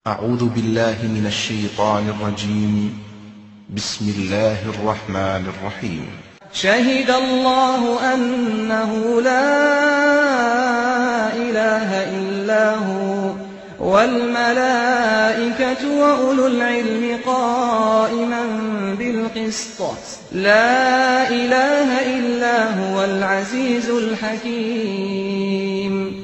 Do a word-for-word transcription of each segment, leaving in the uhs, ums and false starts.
أعوذ بالله من الشيطان الرجيم. بسم الله الرحمن الرحيم. شهد الله أنه لا إله إلا هو والملائكة وأولو العلم قائما بالقسط لا إله إلا هو العزيز الحكيم.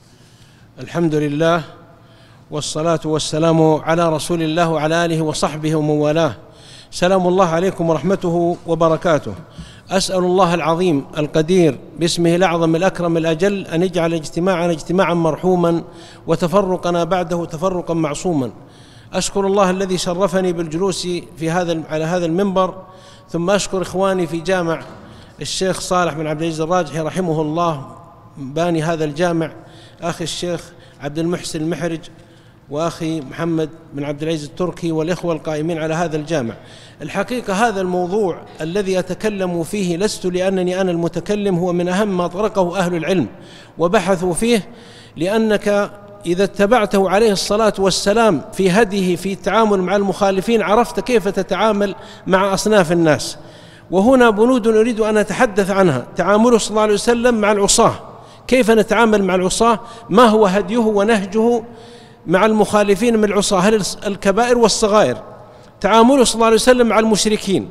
الحمد لله والصلاة والسلام على رسول الله وعلى آله وصحبه ومن والاه. سلام الله عليكم ورحمته وبركاته. أسأل الله العظيم القدير باسمه الأعظم الأكرم الأجل أن يجعل اجتماعنا اجتماعا مرحوما وتفرقنا بعده تفرقا معصوما. أشكر الله الذي شرفني بالجلوس في هذا على هذا المنبر، ثم أشكر إخواني في جامع الشيخ صالح بن عبد العزيز الراجحي رحمه الله باني هذا الجامع، أخي الشيخ عبد المحسن المحرج وأخي محمد بن عبد العزيز التركي والإخوة القائمين على هذا الجامع. الحقيقة هذا الموضوع الذي أتكلم فيه لست لأنني أنا المتكلم، هو من أهم ما طرقه أهل العلم وبحثوا فيه، لأنك إذا اتبعته عليه الصلاة والسلام في هديه في التعامل مع المخالفين عرفت كيف تتعامل مع أصناف الناس. وهنا بنود أريد أن أتحدث عنها: تعامله صلى الله عليه وسلم مع العصاة، كيف نتعامل مع العصاة، ما هو هديه ونهجه مع المخالفين من العصاة، هل الكبائر والصغائر. تعامله صلى الله عليه وسلم مع المشركين،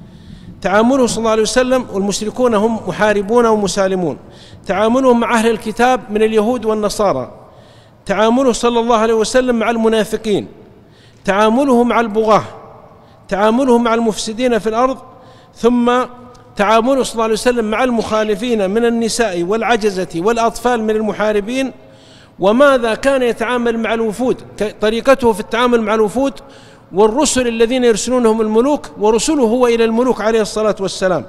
تعامله صلى الله عليه وسلم، والمشركون هم محاربون ومسالمون. تعامله مع أهل الكتاب من اليهود والنصارى. تعامله صلى الله عليه وسلم مع المنافقين. تعامله مع البغاة. تعامله مع المفسدين في الأرض. ثم تعامله صلى الله عليه وسلم مع المخالفين من النساء والعجزة والأطفال من المحاربين. وماذا كان يتعامل مع الوفود، طريقته في التعامل مع الوفود والرسل الذين يرسلونهم الملوك، ورسله هو إلى الملوك عليه الصلاة والسلام.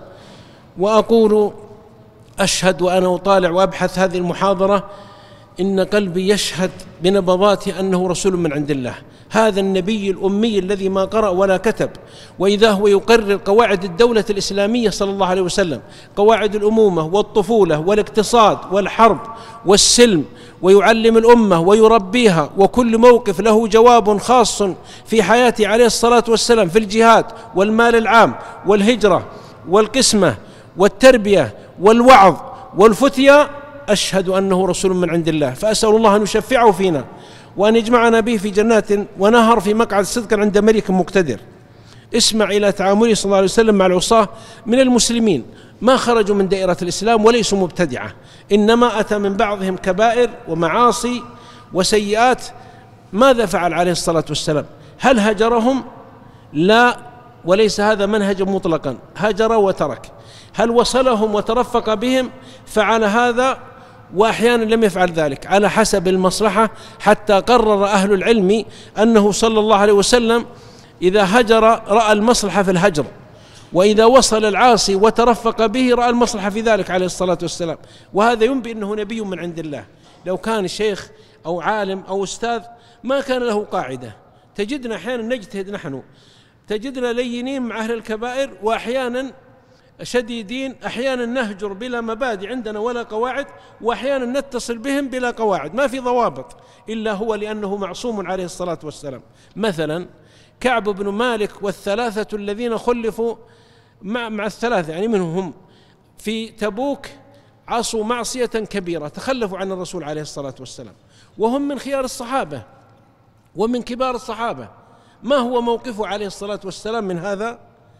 وأقول أشهد وأنا أطالع وأبحث هذه المحاضرة إن قلبي يشهد بنبضاته أنه رسول من عند الله، هذا النبي الأمي الذي ما قرأ ولا كتب، وإذا هو يقرر قواعد الدولة الإسلامية صلى الله عليه وسلم، قواعد الأمومة والطفولة والاقتصاد والحرب والسلم، ويعلم الأمة ويربيها، وكل موقف له جواب خاص في حياته عليه الصلاة والسلام، في الجهاد والمال العام والهجرة والقسمة والتربية والوعظ والفتية. أشهد أنه رسول من عند الله، فأسأل الله أن يشفعه فينا وأن يجمعنا به في جنات ونهر في مقعد صدق عند ملك مقتدر. اسمع إلى تعامله صلى الله عليه وسلم مع العصاة من المسلمين، ما خرجوا من دائرة الإسلام وليسوا مبتدعة، إنما أتى من بعضهم كبائر ومعاصي وسيئات. ماذا فعل عليه الصلاة والسلام؟ هل هجرهم؟ لا، وليس هذا منهجا مطلقا، هجر وترك. هل وصلهم وترفق بهم؟ فعل هذا، وأحيانا لم يفعل ذلك على حسب المصلحة، حتى قرر أهل العلم أنه صلى الله عليه وسلم إذا هجر رأى المصلحة في الهجر، وإذا وصل العاصي وترفق به رأى المصلحة في ذلك عليه الصلاة والسلام. وهذا ينبئ أنه نبي من عند الله. لو كان شيخ أو عالم أو أستاذ ما كان له قاعدة. تجدنا أحيانا نجتهد نحن، تجدنا لينين مع أهل الكبائر، وأحيانا شديدين، أحيانا نهجر بلا مبادئ عندنا ولا قواعد، وأحيانا نتصل بهم بلا قواعد، ما في ضوابط إلا هو لأنه معصوم عليه الصلاة والسلام. مثلا كعب بن مالك والثلاثة الذين خلفوا مع, مع الثلاثة، يعني منهم هم في تبوك عصوا معصية كبيرة، تخلفوا عن الرسول عليه الصلاة والسلام، وهم من خيار الصحابة ومن كبار الصحابة. ما هو موقفه عليه الصلاة والسلام من هذا؟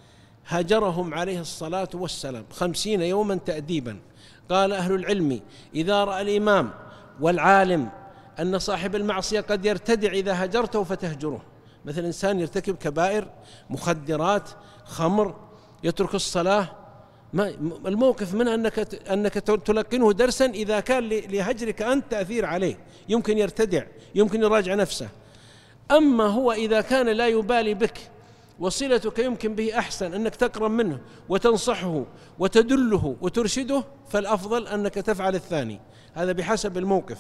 هجرهم عليه الصلاة والسلام خمسين يوما تأديبا. قال أهل العلم: إذا رأى الإمام والعالم أن صاحب المعصية قد يرتدع إذا هجرته فتهجره. مثل إنسان يرتكب كبائر، مخدرات، خمر، يترك الصلاة، ما الموقف منه أنك أنك تلقنه درسا إذا كان لهجرك أنت تأثير عليه، يمكن يرتدع، يمكن يراجع نفسه. أما هو إذا كان لا يبالي بك وصلتك يمكن به أحسن أنك تقرب منه وتنصحه وتدله وترشده، فالأفضل أنك تفعل الثاني، هذا بحسب الموقف.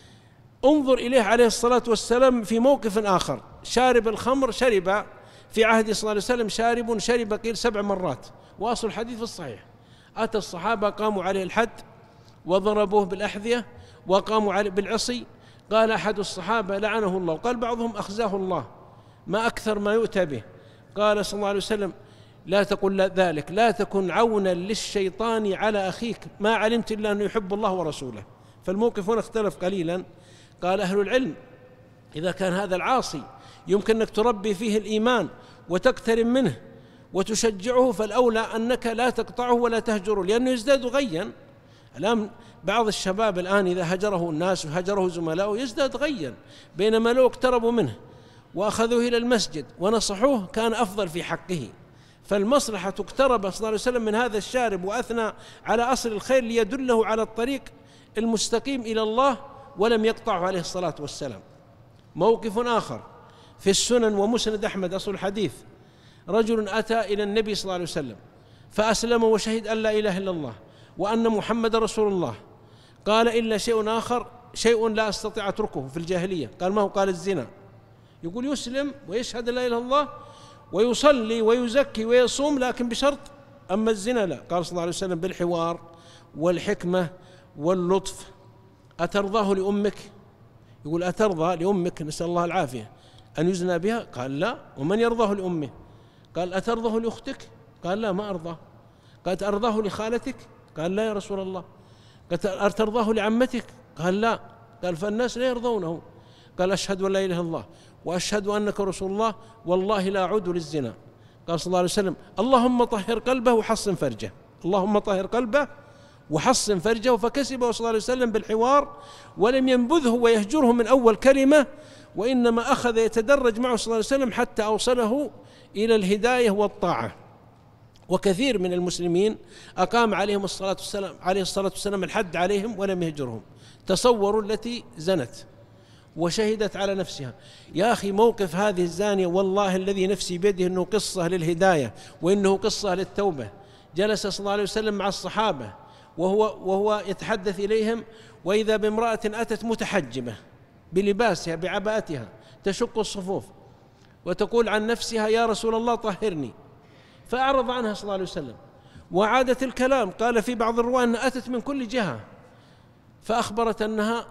انظر إليه عليه الصلاة والسلام في موقف آخر: شارب الخمر شرب في عهد صلى الله عليه وسلم، شارب شرب قيل سبع مرات، وأصل الحديث في الصحيح. أتى الصحابة قاموا عليه الحد وضربوه بالأحذية وقاموا عليه بالعصي، قال أحد الصحابة لعنه الله، قال بعضهم أخزاه الله، ما أكثر ما يؤتى به. قال صلى الله عليه وسلم لا تقل ذلك، لا تكن عونا للشيطان على أخيك، ما علمت إلا أنه يحب الله ورسوله. فالموقف هنا اختلف قليلا. قال أهل العلم إذا كان هذا العاصي يمكن أنك تربي فيه الإيمان وتقترب منه وتشجعه، فالأولى أنك لا تقطعه ولا تهجره، لأنه يزداد غيا. الآن بعض الشباب الآن إذا هجره الناس وهجره زملاؤه يزداد غيا، بينما لو اقتربوا منه وأخذوه إلى المسجد ونصحوه كان أفضل في حقه. فالمصلحة اقترب صلى الله عليه وسلم من هذا الشارب وأثنى على أصل الخير ليدله على الطريق المستقيم إلى الله ولم يقطعه عليه الصلاة والسلام. موقف آخر في السنن ومسند أحمد أصل الحديث، رجل أتى إلى النبي صلى الله عليه وسلم فأسلم وشهد أن لا إله إلا الله وأن محمد رسول الله. قال إلا شيء آخر، شيء لا أستطيع أتركه في الجاهلية. قال ما هو؟ قال الزنا. يقول يسلم ويشهد لا إله إلا الله ويصلي ويزكي ويصوم، لكن بشرط، أما الزنا لا. قال صلى الله عليه وسلم بالحوار والحكمة واللطف أترضاه لأمك؟ يقول أترضى لأمك نسأل الله العافية أن يزنى بها؟ قال لا. ومن يرضاه لأمه؟ قال أترضاه لأختك؟ قال لا ما أرضاه. قال أرضاه لخالتك؟ قال لا يا رسول الله. قال أترضاه لعمتك؟ قال لا. قال فالناس لا يرضونه. قال أشهد أن لا إله إلا الله وأشهد أنك رسول الله والله لا أعود للزنا. قال صلى الله عليه وسلم اللهم طهر قلبه وحصن فرجه، اللهم طهر قلبه وحصن فرجه. فكسبه صلى الله عليه وسلم بالحوار ولم ينبذه ويهجره من أول كلمة، وإنما أخذ يتدرج معه صلى الله عليه وسلم حتى أوصله إلى الهداية والطاعة. وكثير من المسلمين أقام عليهم الصلاة والسلام عليه الصلاة والسلام الحد عليهم ولم يهجرهم. تصوروا التي زنت وشهدت على نفسها. يا أخي موقف هذه الزانية والله الذي نفسي بيده أنه قصة للهداية وإنه قصة للتوبة. جلس صلى الله عليه وسلم مع الصحابة وهو, وهو يتحدث إليهم، وإذا بامرأة أتت متحجبة بلباسها بعباءتها تشق الصفوف وتقول عن نفسها يا رسول الله طهرني، فأعرض عنها صلى الله عليه وسلم وعادت الكلام. قال في بعض الرواة أنها أتت من كل جهة، فأخبرت أنها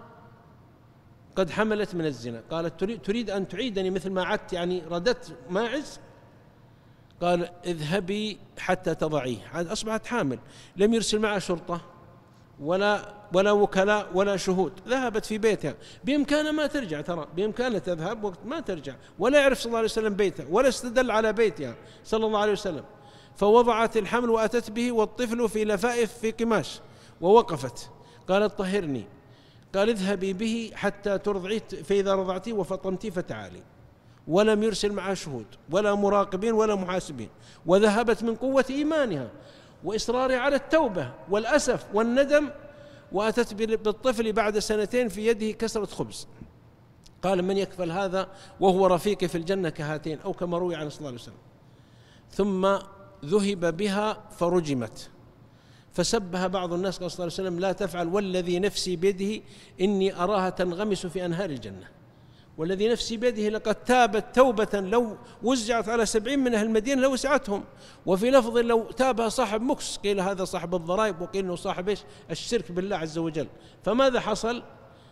قد حملت من الزنا. قالت تريد أن تعيدني مثل ما عدت، يعني ردت ماعز؟ قال اذهبي حتى تضعيه. أصبحت حامل، لم يرسل معها شرطة ولا ولا وكلاء ولا شهود، ذهبت في بيتها. بإمكانها ما ترجع، ترى بإمكانها تذهب وقت ما ترجع، ولا يعرف صلى الله عليه وسلم بيتها ولا استدل على بيتها صلى الله عليه وسلم. فوضعت الحمل وأتت به والطفل في لفائف في قماش ووقفت. قالت طهرني. قال اذهبي به حتى ترضعيه، فإذا رضعتيه وفطمتيه فتعالي. ولم يرسل معها شهود ولا مراقبين ولا محاسبين، وذهبت من قوة إيمانها وإصرارها على التوبة والأسف والندم، وأتت بالطفل بعد سنتين في يده كسرة خبز. قال من يكفل هذا وهو رفيقي في الجنة كهاتين، أو كما روي عن صلى الله عليه وسلم. ثم ذهب بها فرجمت، فسبها بعض الناس. قال صلى الله عليه وسلم لا تفعل والذي نفسي بيده إني أراها تنغمس في أنهار الجنة. والذي نفسي بيده لقد تابت توبة لو وزعت على سبعين من أهل المدينة لوسعتهم. وفي لفظ لو تابها صاحب مكس، قيل هذا صاحب الضرائب وقيل أنه صاحب إيش؟ الشرك بالله عز وجل. فماذا حصل؟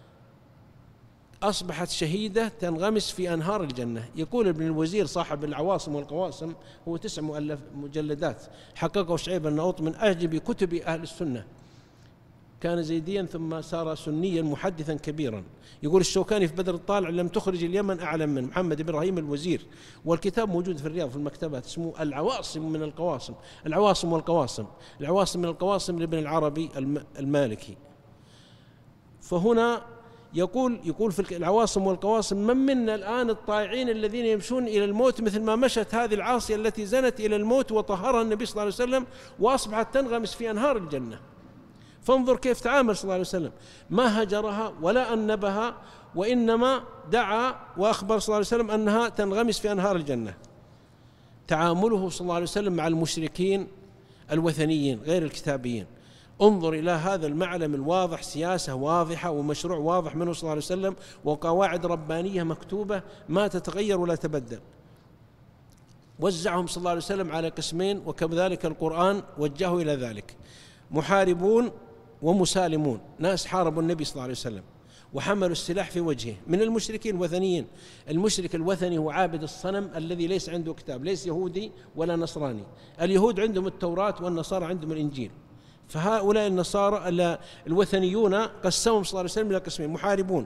أصبحت شهيدة تنغمس في أنهار الجنة. يقول ابن الوزير صاحب العواصم والقواسم، هو تسع مؤلف مجلدات حققه شعيب الناوط من أعجب كتب أهل السنة، كان زيديا ثم صار سنيا محدثا كبيرا. يقول الشوكاني في بدر الطالع لم تخرج اليمن أعلم من محمد بن إبراهيم الوزير. والكتاب موجود في الرياض في المكتبات، اسمه العواصم من القواسم، العواصم والقواسم، العواصم من القواسم لابن العربي المالكي. فهنا يقول يقول في العواصم والقواسم من منا الآن الطائعين الذين يمشون إلى الموت مثل ما مشت هذه العاصية التي زنت إلى الموت وطهرها النبي صلى الله عليه وسلم وأصبحت تنغمس في أنهار الجنة. فانظر كيف تعامل صلى الله عليه وسلم، ما هجرها ولا أنبها، وإنما دعا وأخبر صلى الله عليه وسلم أنها تنغمس في أنهار الجنة. تعامله صلى الله عليه وسلم مع المشركين الوثنيين غير الكتابيين، انظر إلى هذا المعلم الواضح، سياسة واضحة ومشروع واضح منه صلى الله عليه وسلم، وقواعد ربانية مكتوبة ما تتغير ولا تبدل. وزعهم صلى الله عليه وسلم على قسمين، وكذلك القرآن وجهه إلى ذلك: محاربون ومسالمون، ناس حاربوا النبي صلى الله عليه وسلم وحملوا السلاح في وجهه من المشركين الوثنيين. المشرك الوثني هو عابد الصنم الذي ليس عنده كتاب، ليس يهودي ولا نصراني. اليهود عندهم التوراة والنصارى عندهم الإنجيل. فهؤلاء النصارى الوثنيون قسمهم صلى الله عليه وسلم إلى قسمين: محاربون،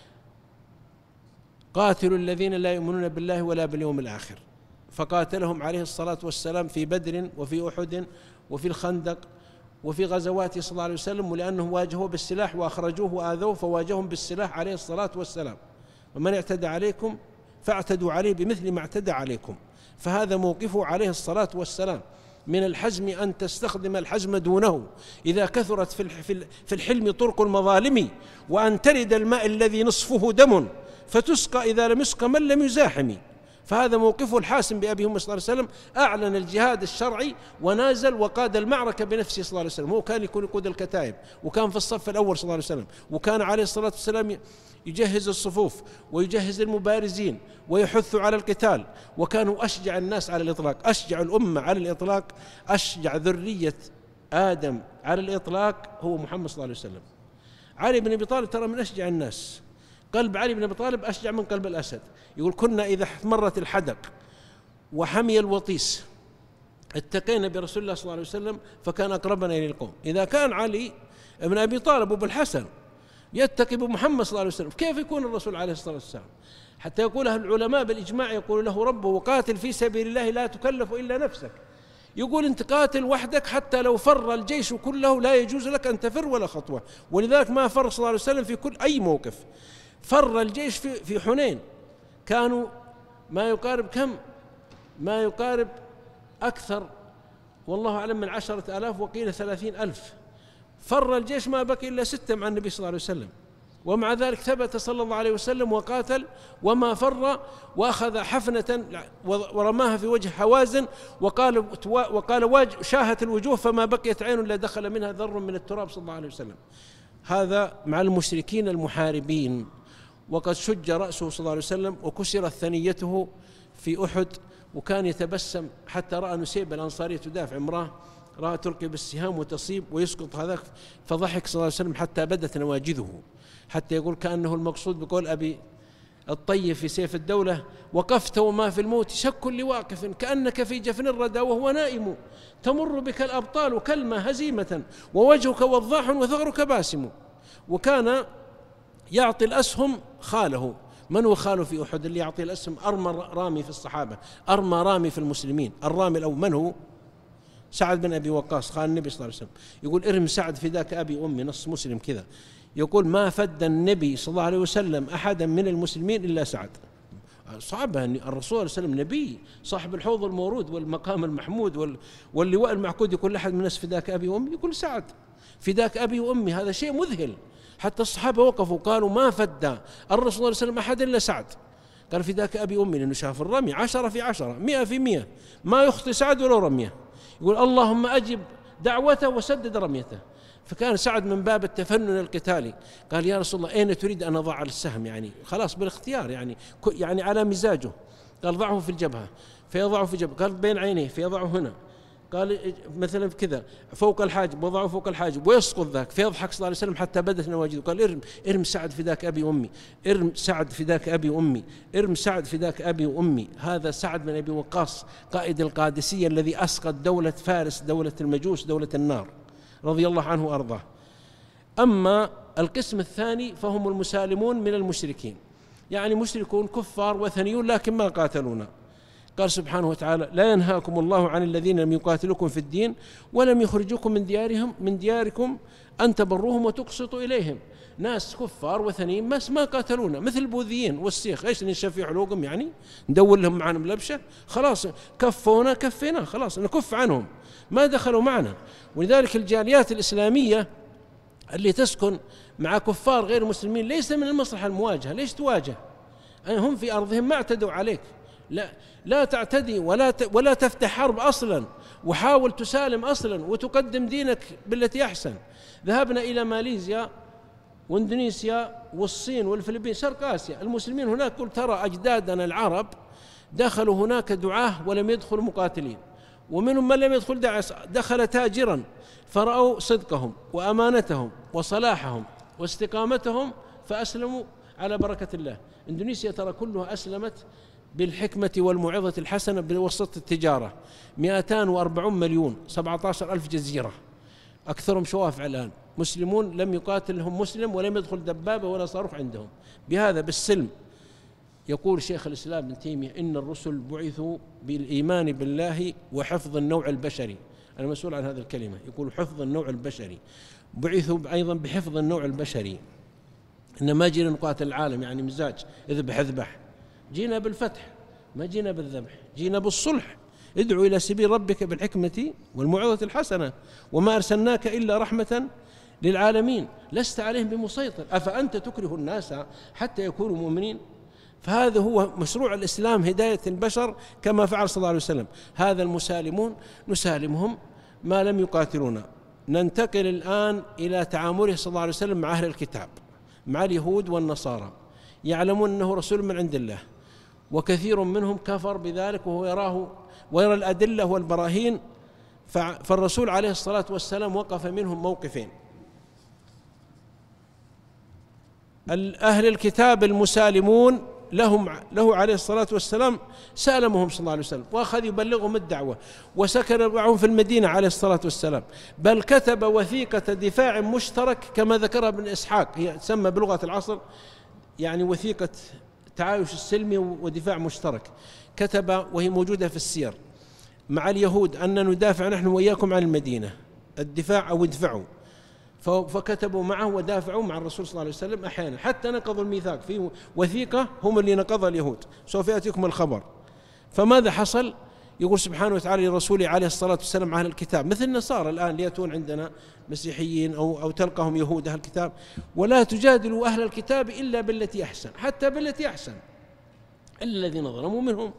قاتلوا الذين لا يؤمنون بالله ولا باليوم الآخر، فقاتلهم عليه الصلاة والسلام في بدر وفي أحد وفي الخندق وفي غزواته صلى الله عليه وسلم، ولأنهم واجهوه بالسلاح وأخرجوه وآذوه فواجههم بالسلاح عليه الصلاة والسلام. ومن اعتدى عليكم فاعتدوا عليه بمثل ما اعتدى عليكم. فهذا موقفه عليه الصلاة والسلام من الحزم أن تستخدم الحزم دونه إذا كثرت في الحلم طرق المظالم، وأن ترد الماء الذي نصفه دم فتسقى إذا لم يسقى من لم يزاحم. فهذا موقفه الحاسم بأبي هم صلى الله عليه وسلم. أعلن الجهاد الشرعي ونازل وقاد المعركة بنفسه صلى الله عليه وسلم. هو كان يكون يقود الكتائب، وكان في الصف الأول صلى الله عليه وسلم، وكان عليه الصلاة والسلام يجهز الصفوف ويجهز المبارزين ويحث على القتال، وكانوا أشجع الناس على الإطلاق، أشجع الأمة على الإطلاق، أشجع ذرية آدم على الإطلاق هو محمد صلى الله عليه وسلم. علي بن أبي طالب ترى من أشجع الناس، قلب علي بن أبي طالب أشجع من قلب الأسد. يقول: كنا إذا احمرت الحدق وحمي الوطيس اتقينا برسول الله صلى الله عليه وسلم فكان أقربنا إلى القوم. إذا كان علي بن أبي طالب وابو الحسن يتقي بمحمد صلى الله عليه وسلم، كيف يكون الرسول عليه الصلاة والسلام؟ حتى يقول أهل العلماء بالإجماع، يقول له ربه: قاتل في سبيل الله لا تكلف إلا نفسك. يقول أنت قاتل وحدك، حتى لو فر الجيش كله لا يجوز لك أن تفر ولا خطوة. ولذلك ما فر صلى الله عليه وسلم في كل أي موقف. فر الجيش في في حنين، كانوا ما يقارب كم ما يقارب أكثر والله أعلم من عشرة آلاف وقيل ثلاثين ألف. فر الجيش ما بقي إلا ستة مع النبي صلى الله عليه وسلم، ومع ذلك ثبت صلى الله عليه وسلم وقاتل وما فر، وأخذ حفنة ورماها في وجه حوازن وقال وقال شاهت الوجوه فما بقيت عين لا دخل منها ذر من التراب صلى الله عليه وسلم. هذا مع المشركين المحاربين. وقد شج رأسه صلى الله عليه وسلم وكسرت ثنيته في أحد، وكان يتبسم حتى رأى نسيب الأنصارية تدافع امرأة، رأى تلقي بالسهام وتصيب ويسقط هذاك، فضحك صلى الله عليه وسلم حتى بدت نواجذه، حتى يقول كأنه المقصود بقول أبي الطيب في سيف الدولة: وقفت وما في الموت شك لواقف كأنك في جفن الردى وهو نائم، تمر بك الأبطال كلمة هزيمة ووجهك وضاح وثغرك باسم. وكان يعطي الأسهم خاله. من هو خاله في أحد اللي يعطي الأسهم؟ أرمى رامي في الصحابة، أرمى رامي في المسلمين. الرامي الأول من هو؟ سعد بن أبي وقاص، خال النبي صلى الله عليه وسلم. يقول: ارم سعد فداك أبي أمي، نص مسلم كذا. يقول: ما فد النبي صلى الله عليه وسلم أحدا من المسلمين إلا سعد. صعبة أن الرسول صلى الله عليه وسلم نبي صاحب الحوض المورود والمقام المحمود واللواء المعقود، يقول لأحد من الناس فداك أبي وأمي؟ يقول سعد فداك أبي وأمي. هذا شيء مذهل. حتى الصحابة وقفوا قالوا: ما فد الرسول صلى الله عليه وسلم أحد إلا سعد. قال: فداك أبي وأمي، لأنه شاف الرمي عشرة في عشرة، مئة في مئة، ما يخطي سعد ولو رميه. يقول: اللهم أجب دعوته وسدد رميته. فكان سعد من باب التفنن القتالي قال: يا رسول الله أين تريد أن أضع السهم؟ يعني خلاص بالاختيار، يعني يعني على مزاجه. قال: ضعه في الجبهة، فيضعه في الجبهة. قال: بين عينيه، فيضعه هنا. قال مثلا كذا فوق الحاجب، وضعه فوق الحاجب، ويسقط ذاك، فيضحك صلى الله عليه وسلم حتى بدت نواجذه. قال: ارم ارم سعد فداك أبي وأمي، ارم سعد فداك أبي وأمي، ارم سعد فداك أبي وأمي. هذا سعد بن أبي وقاص قائد القادسية الذي أسقط دولة فارس، دولة المجوس، دولة النار، رضي الله عنه وأرضاه. أما القسم الثاني فهم المسالمون من المشركين، يعني مشركون كفار وثنيون لكن ما قاتلونا. قال سبحانه وتعالى: لا ينهاكم الله عن الذين لم يقاتلوكم في الدين ولم يخرجوكم من ديارهم من دياركم أن تبروهم وتقسطوا إليهم. ناس كفار وثنيين بس ما قاتلونا، مثل البوذيين والسيخ. ايش نشفي حلوقهم؟ يعني ندور لهم معنا ملبشة؟ خلاص كفونا كفينا، خلاص نكف عنهم، ما دخلوا معنا. ولذلك الجاليات الإسلامية اللي تسكن مع كفار غير مسلمين ليس من المصلحة المواجهة. ليش تواجه؟ هم في أرضهم ما اعتدوا عليك، لا لا تعتدي ولا ولا تفتح حرب أصلا، وحاول تسالم أصلا وتقدم دينك بالتي أحسن. ذهبنا إلى ماليزيا واندونيسيا والصين والفلبين، شرق آسيا، المسلمين هناك قلت ترى أجدادنا العرب دخلوا هناك دعاة ولم يدخلوا مقاتلين، ومنهم من لم يدخل داعس، دخل تاجرا فرأوا صدقهم وأمانتهم وصلاحهم واستقامتهم فأسلموا على بركة الله. إندونيسيا ترى كلها أسلمت بالحكمة والموعظة الحسنة بواسطة التجارة. مئتان وأربعون مليون، سبعة عشر ألف جزيرة، أكثرهم شوافع الآن مسلمون، لم يقاتلهم مسلم ولم يدخل دبابة ولا صاروخ عندهم، بهذا بالسلم. يقول شيخ الإسلام ابن تيمية إن الرسل بعثوا بالإيمان بالله وحفظ النوع البشري. أنا مسؤول عن هذه الكلمة. يقول حفظ النوع البشري، بعثوا أيضا بحفظ النوع البشري. إن ما جينا نقاتل العالم يعني مزاج اذبح اذبح، جينا بالفتح، ما جينا بالذبح، جينا بالصلح. ادعو إلى سبيل ربك بالحكمة والموعظة الحسنة وما أرسلناك إلا رحمة للعالمين لست عليهم بمسيطر أفأنت تكره الناس حتى يكونوا مؤمنين. فهذا هو مشروع الإسلام، هداية البشر كما فعل صلى الله عليه وسلم. هذا المسالمون نسالمهم ما لم يقاتلونا. ننتقل الآن إلى تعامله صلى الله عليه وسلم مع أهل الكتاب، مع اليهود والنصارى. يعلمون أنه رسول من عند الله، وكثير منهم كفر بذلك وهو يراه ويرى الأدلة والبراهين. فالرسول عليه الصلاة والسلام وقف منهم موقفين. أهل الكتاب المسالمون لهم له عليه الصلاة والسلام سالمهم صلى الله عليه وسلم وأخذ يبلغهم الدعوة، وسكن معهم في المدينة عليه الصلاة والسلام، بل كتب وثيقة دفاع مشترك كما ذكرها ابن إسحاق، هي تسمى بلغة العصر يعني وثيقة تعايش السلمي ودفاع مشترك. كتب وهي موجودة في السير مع اليهود أن ندافع نحن وإياكم عن المدينة، الدفاع أو ادفعوا. فكتبوا معه ودافعوا مع الرسول صلى الله عليه وسلم أحيانا حتى نقضوا الميثاق في وثيقة هم اللي نقضها اليهود، سوف يأتيكم الخبر. فماذا حصل؟ يقول سبحانه وتعالى لرسوله عليه الصلاة والسلام أهل الكتاب مثل النصارى الآن ليأتون عندنا مسيحيين أو, أو تلقاهم يهود أهل الكتاب، ولا تجادلوا أهل الكتاب إلا بالتي أحسن، حتى بالتي أحسن إلا الذين ظلموا منهم.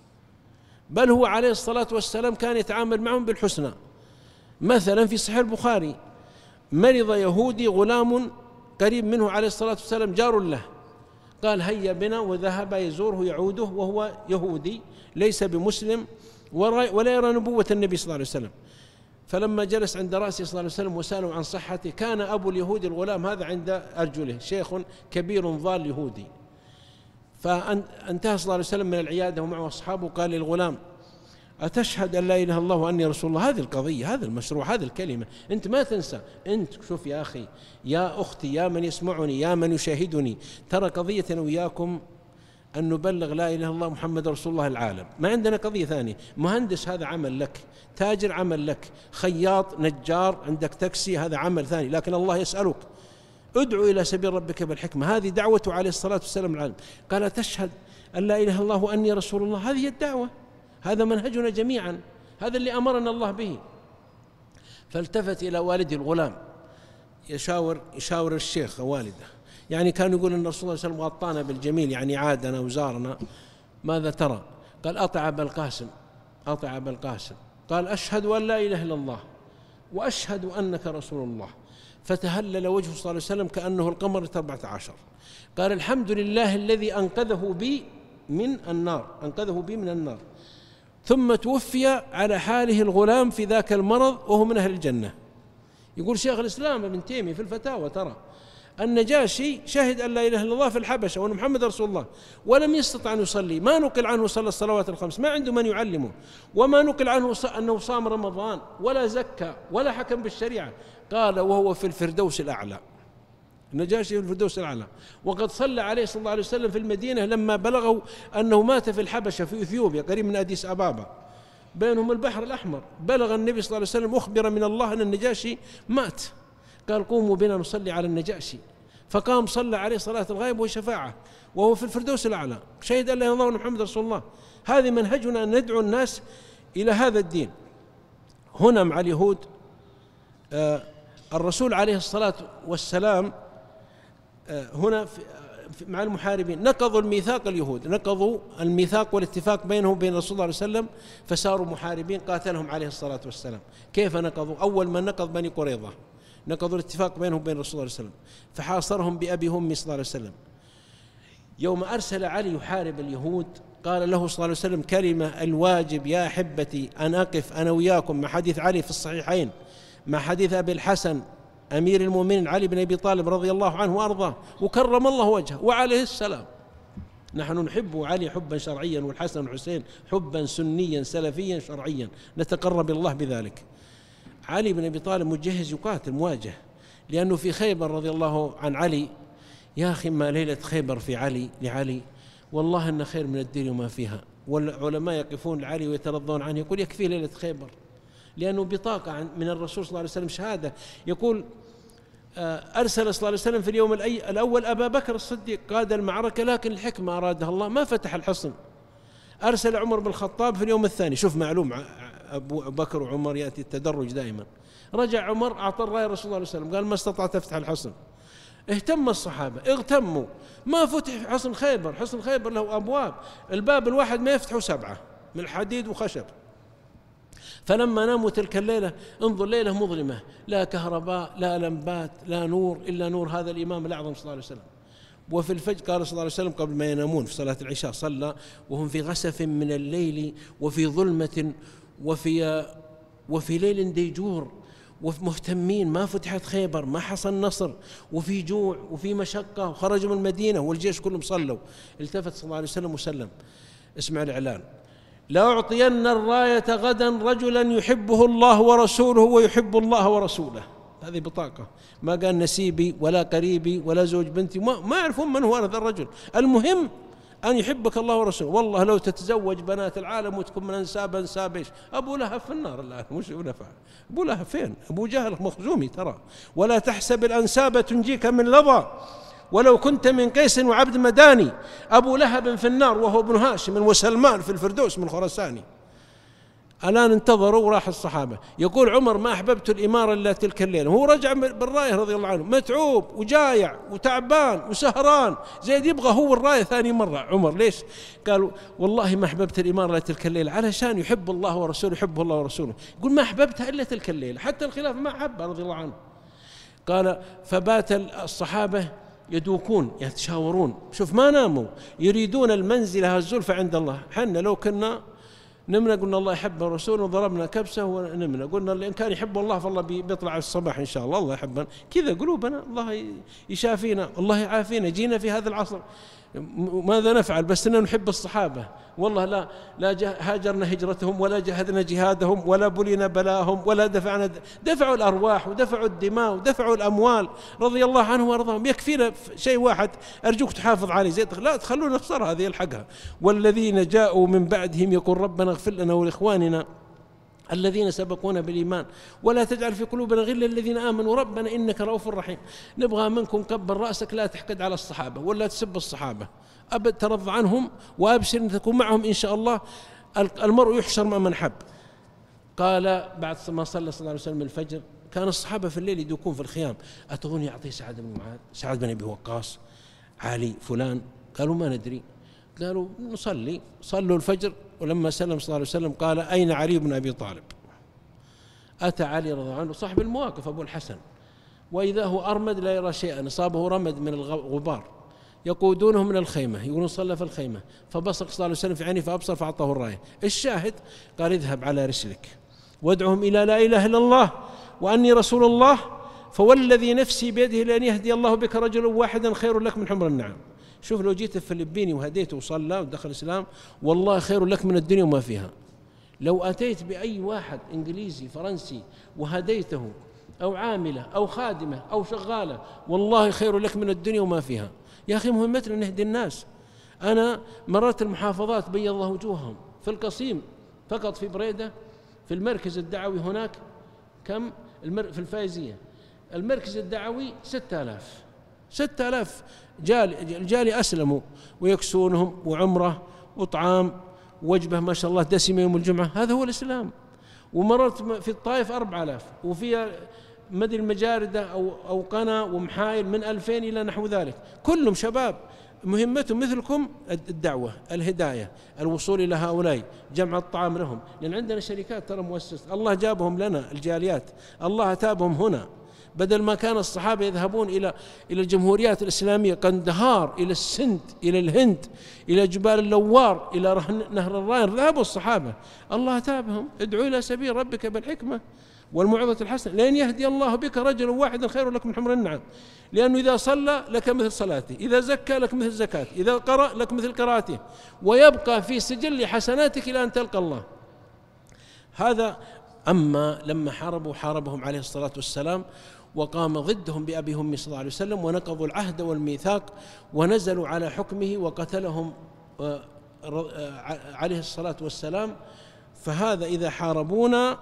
بل هو عليه الصلاة والسلام كان يتعامل معهم بالحسنى. مثلا في صحيح البخاري مرض يهودي غلام قريب منه عليه الصلاة والسلام جار له، قال هيا بنا، وذهب يزوره يعوده وهو يهودي ليس بمسلم ولا يرى نبوة النبي صلى الله عليه وسلم. فلما جلس عند رأسه صلى الله عليه وسلم وسأله عن صحته، كان أبو اليهودي الغلام هذا عند أرجله شيخ كبير ضال يهودي. فانتهى صلى الله عليه وسلم من العيادة ومعه أصحابه، قال للغلام أتشهد أن لا إله إلا الله وأني رسول الله؟ هذه القضية، هذا المشروع، هذه الكلمة أنت ما تنسى. أنت شوف يا أخي يا أختي يا من يسمعني يا من يشاهدني، ترى قضيتنا وياكم أن نبلغ لا إله إلا الله محمد رسول الله العالم، ما عندنا قضية ثانية. مهندس هذا عمل لك، تاجر عمل لك، خياط نجار عندك تاكسي هذا عمل ثاني، لكن الله يسألك ادعو إلى سبيل ربك بالحكمة. هذه دعوته عليه الصلاة والسلام العالم. قال تشهد أن لا إله إلا الله وأني رسول الله، هذه الدعوة، هذا منهجنا جميعا، هذا اللي أمرنا الله به. فالتفت إلى والده الغلام يشاور يشاور الشيخ والده، يعني كان يقول أن الرسول صلى الله عليه وسلم غطانا بالجميل، يعني عادنا وزارنا، ماذا ترى؟ قال أطع أبا القاسم، أطع أبا القاسم. قال أشهد أن لا إله إلا الله وأشهد أنك رسول الله. فتهلل وجهه صلى الله عليه وسلم كأنه القمر أربعة عشر. قال الحمد لله الذي أنقذه بي من النار، أنقذه بي من النار. ثم توفي على حاله الغلام في ذاك المرض وهو من أهل الجنة. يقول شيخ الإسلام ابن تيمية في الفتاوى ترى النجاشي شهد أن لا إله إلا الله في الحبشة وأن محمد رسول الله، ولم يستطع أن يصلي، ما نقل عنه صلى الصلوات الخمس، ما عنده من يعلمه، وما نقل عنه أنه صام رمضان ولا زكى ولا حكم بالشريعة. قال وهو في الفردوس الأعلى، النجاشي في الفردوس الأعلى. وقد صلى عليه صلى الله عليه وسلم في المدينة لما بلغوا أنه مات في الحبشة في إثيوبيا قريب من أديس أبابا بينهم البحر الأحمر. بلغ النبي صلى الله عليه وسلم أخبر من الله أن النجاشي مات، قال قوموا بنا نصلي على النجاشي. فقام صلى عليه صلاة الغائب وشفاعة وهو في الفردوس الأعلى، شهد أن لا إله إلا الله وأن محمد رسول الله. هذه منهجنا أن ندعو الناس إلى هذا الدين. هنا مع اليهود آه الرسول عليه الصلاة والسلام آه هنا في مع المحاربين نقضوا الميثاق، اليهود نقضوا الميثاق والاتفاق بينه وبين رسول الله صلى الله عليه وسلم، فصاروا محاربين قاتلهم عليه الصلاة والسلام. كيف نقضوا؟ أول من نقض بني قريظة، نقضوا الاتفاق بينهم وبين رسول الله صلى الله عليه وسلم، فحاصرهم بأبي هم صلى الله عليه وسلم. يوم أرسل علي يحارب اليهود قال له صلى الله عليه وسلم كلمة الواجب يا أحبتي أن أقف أنا وياكم، مع حديث علي في الصحيحين، مع حديث أبي الحسن أمير المؤمنين علي بن أبي طالب رضي الله عنه وأرضاه وكرم الله وجهه وعليه السلام. نحن نحب علي حبا شرعيا والحسن والحسين حبا سنيا سلفيا شرعيا نتقرب الله بذلك. علي بن أبي طالب مجهز يقاتل مواجه، لأنه في خيبر رضي الله عن علي، يا أخي ما ليلة خيبر في علي لعلي والله إن خير من الدنيا وما فيها. والعلماء يقفون لعلي ويترضون عنه، يقول يكفي ليلة خيبر، لأنه بطاقة من الرسول صلى الله عليه وسلم شهادة. يقول أرسل صلى الله عليه وسلم في اليوم الأول أبا بكر الصديق قاد المعركة، لكن الحكمة أرادها الله ما فتح الحصن. أرسل عمر بن الخطاب في اليوم الثاني، شوف معلوم أبو بكر وعمر يأتي التدرج دائما. رجع عمر أعطى الراية الرسول صلى الله عليه وسلم قال ما استطعت أفتح الحصن. اهتم الصحابة اغتموا، ما فتح حصن خيبر. حصن خيبر له أبواب، الباب الواحد ما يفتحوا سبعة من حديد وخشب. فلما ناموا تلك الليلة، انظر ليلة مظلمة، لا كهرباء لا لمبات لا نور إلا نور هذا الإمام الأعظم صلى الله عليه وسلم. وفي الفجر قال صلى الله عليه وسلم قبل ما ينامون في صلاة العشاء صلى وهم في غسف من الليل وفي ظلمة وفي وفي ليل ديجور ومهتمين، ما فتحت خيبر، ما حصل نصر، وفي جوع وفي مشقة، وخرجوا من المدينة والجيش كلهم صلوا. التفت صلى الله عليه وسلم وسلم، اسمع الإعلان: لأعطين الراية غدا رجلا يحبه الله ورسوله ويحب الله ورسوله. هذه بطاقة، ما قال نسيبي ولا قريبي ولا زوج بنتي، ما, ما يعرفون من هو هذا الرجل. المهم أن يحبك الله ورسوله. والله لو تتزوج بنات العالم وتكون من أنساب أنساب إيش؟ أبو لهب في النار الآن، مش نفع. أبو لهب فين؟ أبو جهل مخزومي ترى. ولا تحسب الأنساب تنجيك من لظى ولو كنت من قيس وعبد مداني. أبو لهب في النار وهو ابن هاشم وسلمان في الفردوس من خراساني. الآن انتظروا وراح الصحابة. يقول عمر: ما أحببت الإمارة إلا تلك الليلة. هو رجع بالراية رضي الله عنه متعوب وجايع وتعبان وسهران، زيد يبغى هو الراية ثاني مرة. عمر ليش؟ قالوا: والله ما أحببت الإمارة إلا تلك الليلة، علشان يحب الله ورسوله، يحبه الله ورسوله. يقول ما أحببتها إلا تلك الليلة، حتى الخلافة ما أحبها رضي الله عنه. قال: فبات الصحابة يدوكون يتشاورون، شوف ما ناموا، يريدون المنزلة الزلفى عند الله. حنا لو كنا نمنا قلنا الله يحب الرسول وضربنا كبسة ونمنا، قلنا إن كان يحب الله فالله بيطلع الصباح إن شاء الله، الله يحبنا كذا قلوبنا، الله يشافينا، الله يعافينا. جينا في هذا العصر ماذا نفعل؟ بس إننا نحب الصحابة. والله لا لا هاجرنا هجرتهم ولا جهدنا جهادهم ولا بلينا بلاهم ولا دفعنا دفعوا الأرواح ودفعوا الدماء ودفعوا الأموال رضي الله عنهم وارضاهم. يكفينا شيء واحد أرجوك تحافظ عليه، زي لا تخلونا نخسر هذه الحقها. والذين جاءوا من بعدهم يقول ربنا اغفر لنا ولإخواننا الذين سبقونا بالإيمان ولا تجعل في قلوبنا غلا الذين آمنوا ربنا إنك رؤوف رحيم. نبغى منكم كبر رأسك، لا تحقد على الصحابة ولا تسب الصحابة أبد، ترضى عنهم وأبشر أن تكون معهم إن شاء الله. المرء يحشر مع من حب. قال بعد ما صلى صلى الله عليه وسلم الفجر، كان الصحابة في الليل يدوكون في الخيام. أتظن يعطي سعد بن معاذ، سعد بن أبي وقاص، علي، فلان؟ قالوا ما ندري. قالوا نصلي. صلوا الفجر، ولما سلم صلى الله عليه وسلم قال: أين علي بن أبي طالب؟ أتى علي رضي الله عنه صاحب المواقف أبو الحسن، وإذا هو أرمد لا يرى شيئا، أصابه رمد من الغبار، يقودونه من الخيمة، يقولون صلى في الخيمة، فبصق صلى الله عليه وسلم في عينه فأبصر فأعطاه الراية. الشاهد قال: اذهب على رسلك وادعهم إلى لا إله إلا الله وأني رسول الله، فوالذي نفسي بيده لأن يهدي الله بك رجلا واحدا خير لك من حمر النعم. شوف لو جيت الفلبيني وهديته وصلى ودخل الإسلام والله خير لك من الدنيا وما فيها. لو أتيت بأي واحد إنجليزي فرنسي وهديته أو عاملة أو خادمة أو شغالة والله خير لك من الدنيا وما فيها. يا أخي مهمتنا نهدي الناس. أنا مررت المحافظات بيض الله وجوههم، في القصيم فقط في بريدة في المركز الدعوي هناك كم المر... في الفايزية المركز الدعوي ستة آلاف ستة آلاف جالي, الجالي أسلموا ويكسونهم وعمرة وطعام وجبة ما شاء الله دسمة يوم الجمعة. هذا هو الإسلام. ومررت في الطائف أربع آلاف، وفيها مدن المجاردة أو, أو قنا ومحايل من ألفين إلى نحو ذلك، كلهم شباب مهمتهم مثلكم الدعوة، الهداية، الوصول إلى هؤلاء، جمع الطعام لهم. لأن عندنا شركات ترى مؤسسة، الله جابهم لنا الجاليات، الله أتابهم هنا، بدل ما كان الصحابة يذهبون إلى إلى الجمهوريات الإسلامية قندهار، إلى السند، إلى الهند، إلى جبال اللوار، إلى نهر الراين، ذهبوا الصحابة، الله أتابهم. ادعوا إلى سبيل ربك بالحكمة والموعظة الحسنة لأن يهدي الله بك رجلا واحدا خير لك من حمر النعم، لأنه إذا صلى لك مثل صلاته، إذا زكى لك مثل زكاته، إذا قرأ لك مثل قراءته، ويبقى في سجل حسناتك إلى أن تلقى الله. هذا. أما لما حاربوا حاربهم عليه الصلاة والسلام وقام ضدهم بأبي هم صلى الله عليه وسلم ونقضوا العهد والميثاق ونزلوا على حكمه وقتلهم عليه الصلاة والسلام، فهذا إذا حاربونا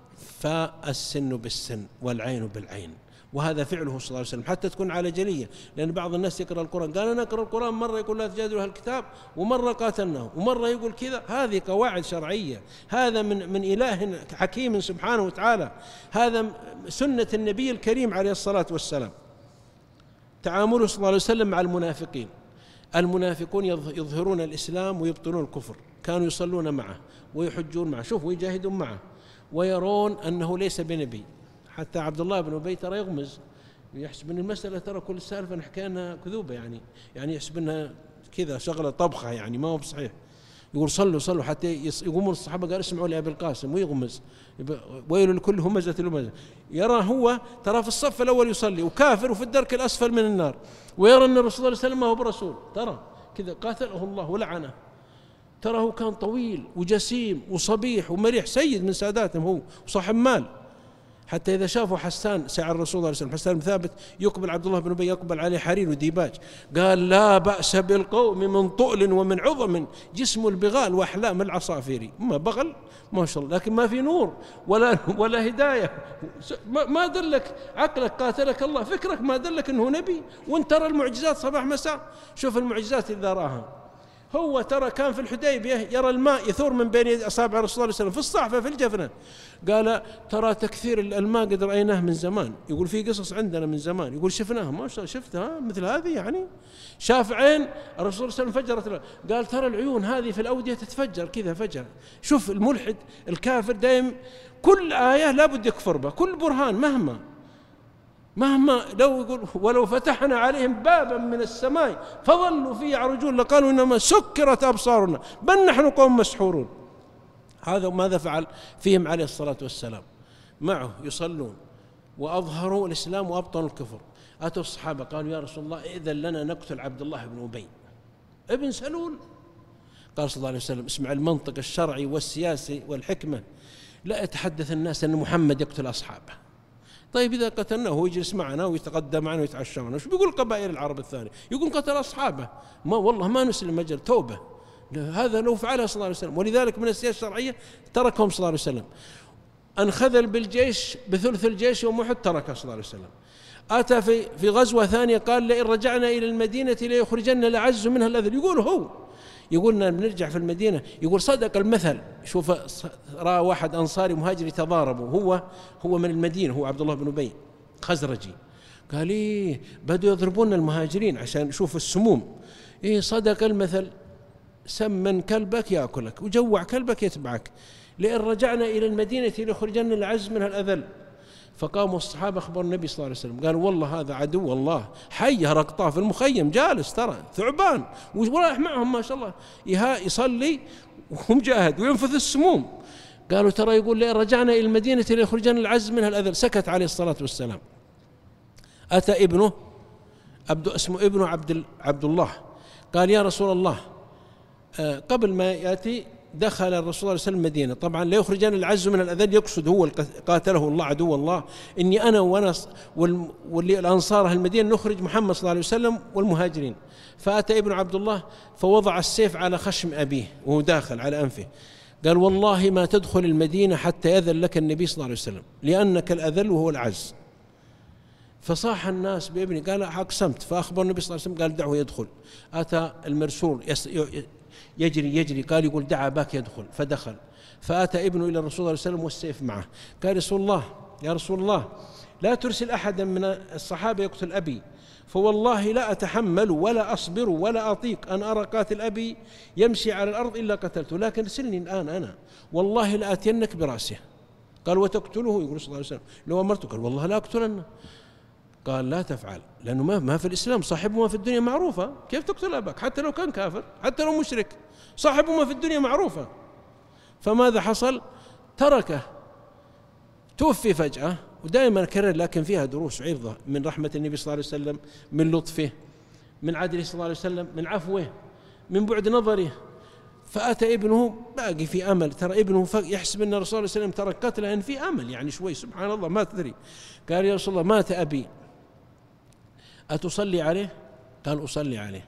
فالسن بالسن والعين بالعين، وهذا فعله صلى الله عليه وسلم حتى تكون على جلية. لأن بعض الناس يقرأ القرآن قال أنا أقرأ القرآن مرة يقول لا تجادلوا أهل الكتاب ومرة قاتلناه ومرة يقول كذا. هذه قواعد شرعية، هذا من من إله حكيم سبحانه وتعالى، هذا سنة النبي الكريم عليه الصلاة والسلام. تعامله صلى الله عليه وسلم مع المنافقين، المنافقون يظهرون الإسلام ويبطنون الكفر، كانوا يصلون معه ويحجون معه، شوف ويجاهدون معه ويرون أنه ليس بنبي. حتى عبد الله بن أبي ترى يغمز، يحسب أن المسألة ترى كل السالفة نحكي أنها كذوبة، يعني يعني يحسب أنها كذا شغلة طبخة، يعني ما هو بصحيح. يقول صلوا صلوا حتى يقومون الصحابة قال اسمعوا لأبي القاسم ويغمز، ويل لكل همزة لمزة. يرى هو ترى في الصف الأول يصلي وكافر وفي الدرك الأسفل من النار، ويرى أن الرسول صلى الله عليه وسلم ما هو برسول، ترى كذا قاتله الله ولعنه. ترى هو كان طويل وجسيم وصبيح ومريح، سيد من ساداتهم هو وصاحب مال. حتى إذا شافوا حسان سعى الرسول صلى الله عليه وسلم حسان بن ثابت يقبل عبد الله بن أبي يقبل عليه حرير وديباج، قال لا بأس بالقوم من طؤل ومن عظم جسم البغال وأحلام العصافير. ما بغل ما شاء الله، لكن ما في نور ولا ولا هداية. ما دلك عقلك قاتلك الله، فكرك ما دلك أنه نبي، وانت ترى المعجزات صباح مساء. شوف المعجزات إذا راها هو، ترى كان في الحديبية يرى الماء يثور من بين أصابع الرسول صلى الله عليه وسلم في الصحفة في الجفنة، قال ترى تكثير الماء قد رأيناه من زمان. يقول في قصص عندنا من زمان، يقول شفناها ما شاء شفتها مثل هذه، يعني شاف عين الرسول صلى الله عليه وسلم فجرت، قال ترى العيون هذه في الأودية تتفجر كذا فجر. شوف الملحد الكافر دائم كل آية لابد يكفر بها، كل برهان مهما مهما لو يقول ولو فتحنا عليهم بابا من السماء فظلوا فيه يعرجون لقالوا إنما سكرت أبصارنا بل نحن قوم مسحورون. هذا ماذا فعل فيهم عليه الصلاة والسلام؟ معه يصلون وأظهروا الإسلام وأبطنوا الكفر. أتوا الصحابة قالوا يا رسول الله إذن لنا نقتل عبد الله بن أبي ابن سلول. قال صلى الله عليه وسلم اسمع المنطق الشرعي والسياسي والحكمة، لا يتحدث الناس أن محمد يقتل أصحابه. طيب إذا قتلناه هو يجلس معنا ويتقدم معنا ويتعشى معنا، وش بيقول قبائل العرب الثانية؟ يقول قتل أصحابه، ما والله ما نسلم أجل توبة. هذا لو فعلها صلى الله عليه وسلم. ولذلك من السياسة الشرعية تركهم صلى الله عليه وسلم. انخذل بالجيش بثلث الجيش يوم أحد تركه صلى الله عليه وسلم. أتى في في غزوة ثانية قال لئن رجعنا إلى المدينة ليخرجن الأعز منها الأذل. يقول هو يقولنا بنرجع في المدينة، يقول صدق المثل. شوف رأى واحد أنصاري مهاجري تضاربوا، هو هو من المدينة، هو عبد الله بن أبي خزرجي، قال إيه بدوا يضربون المهاجرين عشان شوف السموم. إيه صدق المثل سمن كلبك يأكلك وجوع كلبك يتبعك، لئن رجعنا إلى المدينة ليخرجن الأعز منها الأذل. فقاموا الصحابة أخبروا النبي صلى الله عليه وسلم قالوا والله هذا عدو الله حي رقطاه في المخيم جالس ترى ثعبان ورايح معهم ما شاء الله يصلي ومجاهد وينفث السموم. قالوا ترى يقول لئن رجعنا إلى المدينة ليخرجن العز منها الأذل. سكت عليه الصلاة والسلام. أتى ابنه عبد اسمه ابنه عبد عبد الله قال يا رسول الله قبل ما يأتي دخل الرسول صلى الله عليه وسلم المدينة، طبعا لا يخرجن العز من الأذل يقصد هو قاتله الله عدو الله، إني أنا ونص واللي الأنصار أهل المدينة نخرج محمد صلى الله عليه وسلم والمهاجرين. فأتى ابن عبد الله فوضع السيف على خشم أبيه وهو داخل على أنفه، قال والله ما تدخل المدينة حتى يأذن لك النبي صلى الله عليه وسلم لأنك الأذل وهو العز. فصاح الناس بابني قال أقسمت. فأخبر النبي صلى الله عليه وسلم قال دعه يدخل. أتى المرسول يجري يجري قال يقول دع أباك يدخل. فدخل فأتى ابنه إلى الرسول صلى الله عليه وسلم والسيف معه. قال رسول الله يا رسول الله لا ترسل أحدا من الصحابة يقتل أبي، فوالله لا أتحمل ولا أصبر ولا أطيق أن أرى قاتل أبي يمشي على الأرض إلا قتلته، لكن ارسلني الآن أنا والله لآتينك برأسه. قال وتقتله؟ يقول صلى الله عليه وسلم لو أمرته. قال والله لا أقتلنه. قال لا تفعل لأنه ما ما في الإسلام صاحبه ما في الدنيا معروفة. كيف تقتل أباك حتى لو كان كافر حتى لو مشرك؟ صاحبه ما في الدنيا معروفة. فماذا حصل؟ تركه توفي فجأة، ودائما أكرر لكن فيها دروس عظة من رحمة النبي صلى الله عليه وسلم، من لطفه، من عدله صلى الله عليه وسلم، من عفوه، من بعد نظره. فأتى ابنه باقي في أمل، ترى ابنه يحسب أن الرسول صلى الله عليه وسلم ترك قتله إن في أمل يعني شوي، سبحان الله ما تدري. قال يا رسول الله مات أبي أتصلي عليه؟ قال أصلي عليه.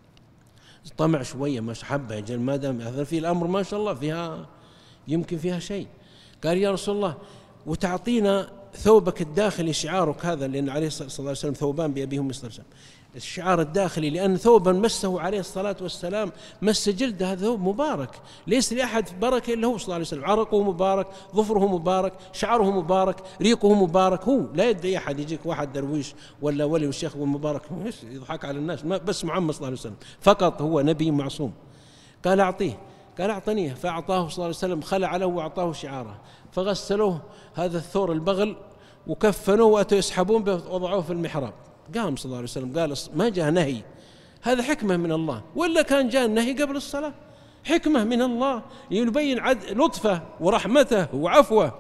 طمع شوية مش حبه يا ما دام هذا في الأمر ما شاء الله فيها يمكن فيها شيء. قال يا رسول الله وتعطينا ثوبك الداخلي شعارك هذا، لأن عليه الصلاة والسلام ثوبان بأبيه وأمه صلى الله عليه وسلم، الشعار الداخلي، لأن ثوبا مسه عليه الصلاة والسلام مس جلده، هذا ثوب مبارك ليس لأحد بركة إلا هو صلى الله عليه وسلم، عرقه مبارك، ظفره مبارك، شعره مبارك، ريقه مبارك، هو لا يدعي أحد يجيك واحد درويش ولا ولي والشيخ مبارك يضحك على الناس، بس محمد صلى الله عليه وسلم فقط هو نبي معصوم. قال أعطيه، قال أعطنيه، فأعطاه صلى الله عليه وسلم، خلع له وأعطاه شعاره، فغسلوه هذا الثور البغل وكفنوه وأتوا يسحبون به وضعوه في المحراب. قام صلى الله عليه وسلم قال ما جاء نهي، هذا حكمة من الله، ولا كان جاء النهي قبل الصلاة، حكمة من الله يبين لطفه ورحمته وعفوه.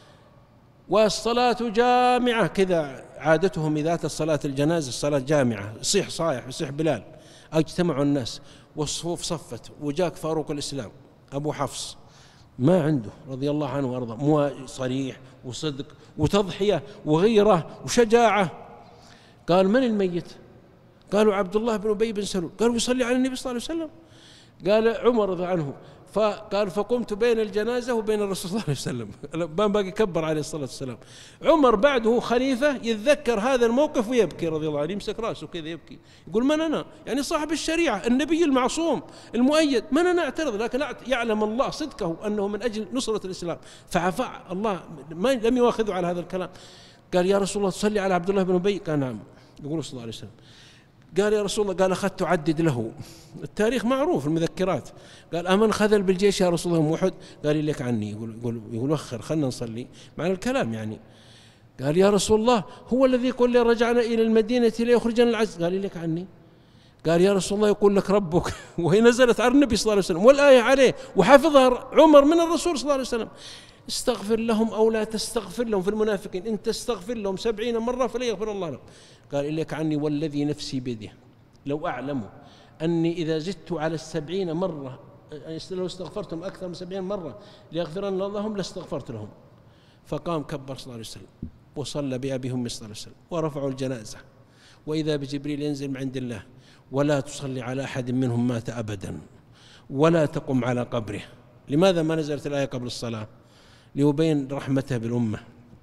والصلاة جامعة، كذا عادتهم إذا أتت الصلاة الجنازة الصلاة جامعة، يصيح صايح يصيح بلال، اجتمعوا الناس والصفوف صفت، وجاك فاروق الإسلام أبو حفص ما عنده رضي الله عنه وارضاه، مو صريح وصدق وتضحية وغيرة وشجاعة. قال من الميت؟ قالوا عبد الله بن أبي بن سلول. قالوا يصلي على النبي صلى الله عليه وسلم. قال عمر رضي عنه، فقال فقمت بين الجنازة وبين الرسول صلى الله عليه وسلم، ما باقي كبر عليه الصلاة والسلام. عمر بعده خليفة يتذكر هذا الموقف ويبكي رضي الله عنه، يمسك رأسه كذا يبكي، يقول من أنا؟ يعني صاحب الشريعة النبي المعصوم المؤيد، من أنا أعترض؟ لكن يعلم الله صدقه أنه من أجل نصرة الإسلام، فعفى الله ما لم يواخذه على هذا الكلام. قال يا رسول الله تصلي على عبد الله بن أبي؟ قال نعم. يقول صلى الله عليه وسلم. قال يا رسول الله، قال أخذت أعدد له، التاريخ معروف المذكرات. قال أمن خذل بالجيش يا رسول الله أحد؟ قال لك عني. يقول يقول يقول وخر خلنا نصلي معنى الكلام يعني. قال يا رسول الله هو الذي يقول لي رجعنا إلى المدينة ليخرجنا العز؟ قال لك عني. قال يا رسول الله يقول لك ربك، وهي نزلت على النبي صلى الله عليه وسلم والآية عليه وحفظها عمر من الرسول صلى الله عليه وسلم. استغفر لهم أو لا تستغفر لهم، في المنافقين إن تستغفر لهم سبعين مرة فلا يغفر الله لهم. قال إليك عني والذي نفسي بيده لو أعلم أني إذا زدت على السبعين مرة، لو استغفرتم أكثر من سبعين مرة ليغفرن الله لهم لاستغفرت لهم. فقام كبر صلى الله عليه وسلم وصلى بأبيهم صلى الله عليه وسلم ورفعوا الجنازة، وإذا بجبريل ينزل من عند الله ولا تصلي على أحد منهم مات أبدا ولا تقم على قبره. لماذا ما نزلت الآية قبل الصلاة؟ ليبين رحمته بالأمة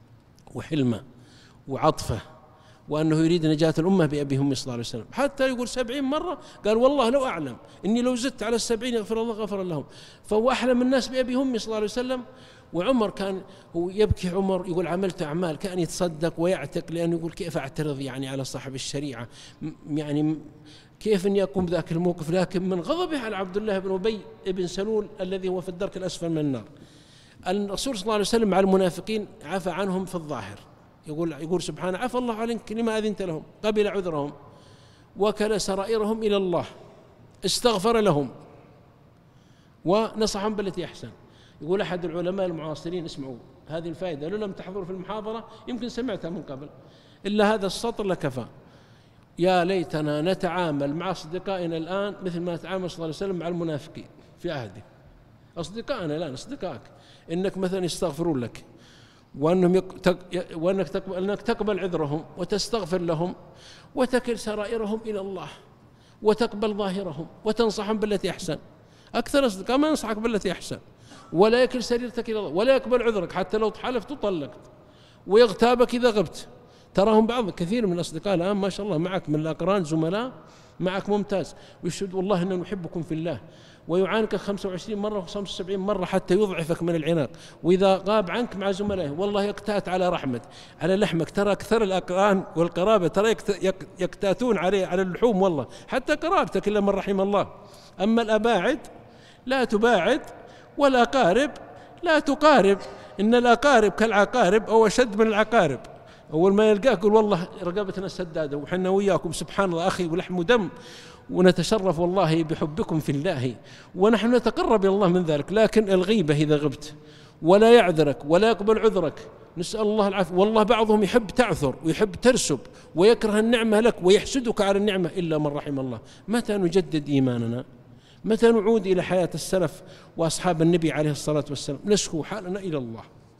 وحلمه وعطفه، وأنه يريد نجاة الأمة بأبيهم صلى الله عليه وسلم. حتى يقول سبعين مرة، قال والله لو أعلم إني لو زدت على السبعين يغفر الله غفر لهم. فهو أحلم الناس بأبيهم صلى الله عليه وسلم. وعمر كان هو يبكي، عمر يقول عملت أعمال، كان يتصدق ويعتق، لأنه يقول كيف أعترض يعني على صاحب الشريعة، يعني كيف أن يقوم ذاك الموقف، لكن من غضبه على عبد الله بن أبي بن سلول الذي هو في الدرك الأسفل من النار. الرسول صلى الله عليه وسلم مع المنافقين عفى عنهم في الظاهر، يقول يقول سبحانه عفى الله عنك لما أذنت لهم، قبل عذرهم، وكل سرائرهم إلى الله، استغفر لهم ونصحهم بالتي أحسن. يقول أحد العلماء المعاصرين، اسمعوا هذه الفائدة لو لم تحضروا في المحاضرة يمكن سمعتها من قبل، إلا هذا السطر لكفى: يا ليتنا نتعامل مع أصدقائنا الآن مثل ما تعامل صلى الله عليه وسلم مع المنافقين في عهده. أصدقائنا الآن أصدقائك، إنك مثلا يستغفرون لك، وأنهم يك... وأنك تقبل... أنك تقبل عذرهم وتستغفر لهم وتكل سرائرهم إلى الله وتقبل ظاهرهم وتنصحهم بالتي أحسن. أكثر أصدقاء ما ينصحك بالتي أحسن، ولا يكل سريرتك إلى الله، ولا يقبل عذرك حتى لو تحالفت وطلقت، ويغتابك إذا غبت. تراهم بعض كثير من الأصدقاء الآن ما شاء الله معك من الأقران زملاء معك ممتاز، ويشهد والله إننا نحبكم في الله، ويعانك خمسة وعشرين مرة وخمسة وسبعين مرة حتى يضعفك من العناق، وإذا غاب عنك مع زملائه والله يقتات على رحمة على لحمك. ترى أكثر الأقران والقرابة ترى يقتاتون عليه على اللحوم، والله حتى قرابتك إلا من رحم الله. أما الأباعد لا تباعد، والأقارب لا تقارب، إن الأقارب كالعقارب أو أشد من العقارب. أول ما يلقاه يقول والله رقبتنا سدادة وحنا وياكم سبحان الله أخي ولحم ودم، ونتشرف والله بحبكم في الله، ونحن نتقرب إلى الله من ذلك. لكن الغيبة إذا غبت ولا يعذرك ولا يقبل عذرك نسأل الله العافية. والله بعضهم يحب تعثر ويحب ترسب ويكره النعمة لك ويحسدك على النعمة إلا من رحم الله. متى نجدد إيماننا؟ متى نعود إلى حياة السلف وأصحاب النبي عليه الصلاة والسلام؟ نشكو حالنا إلى الله.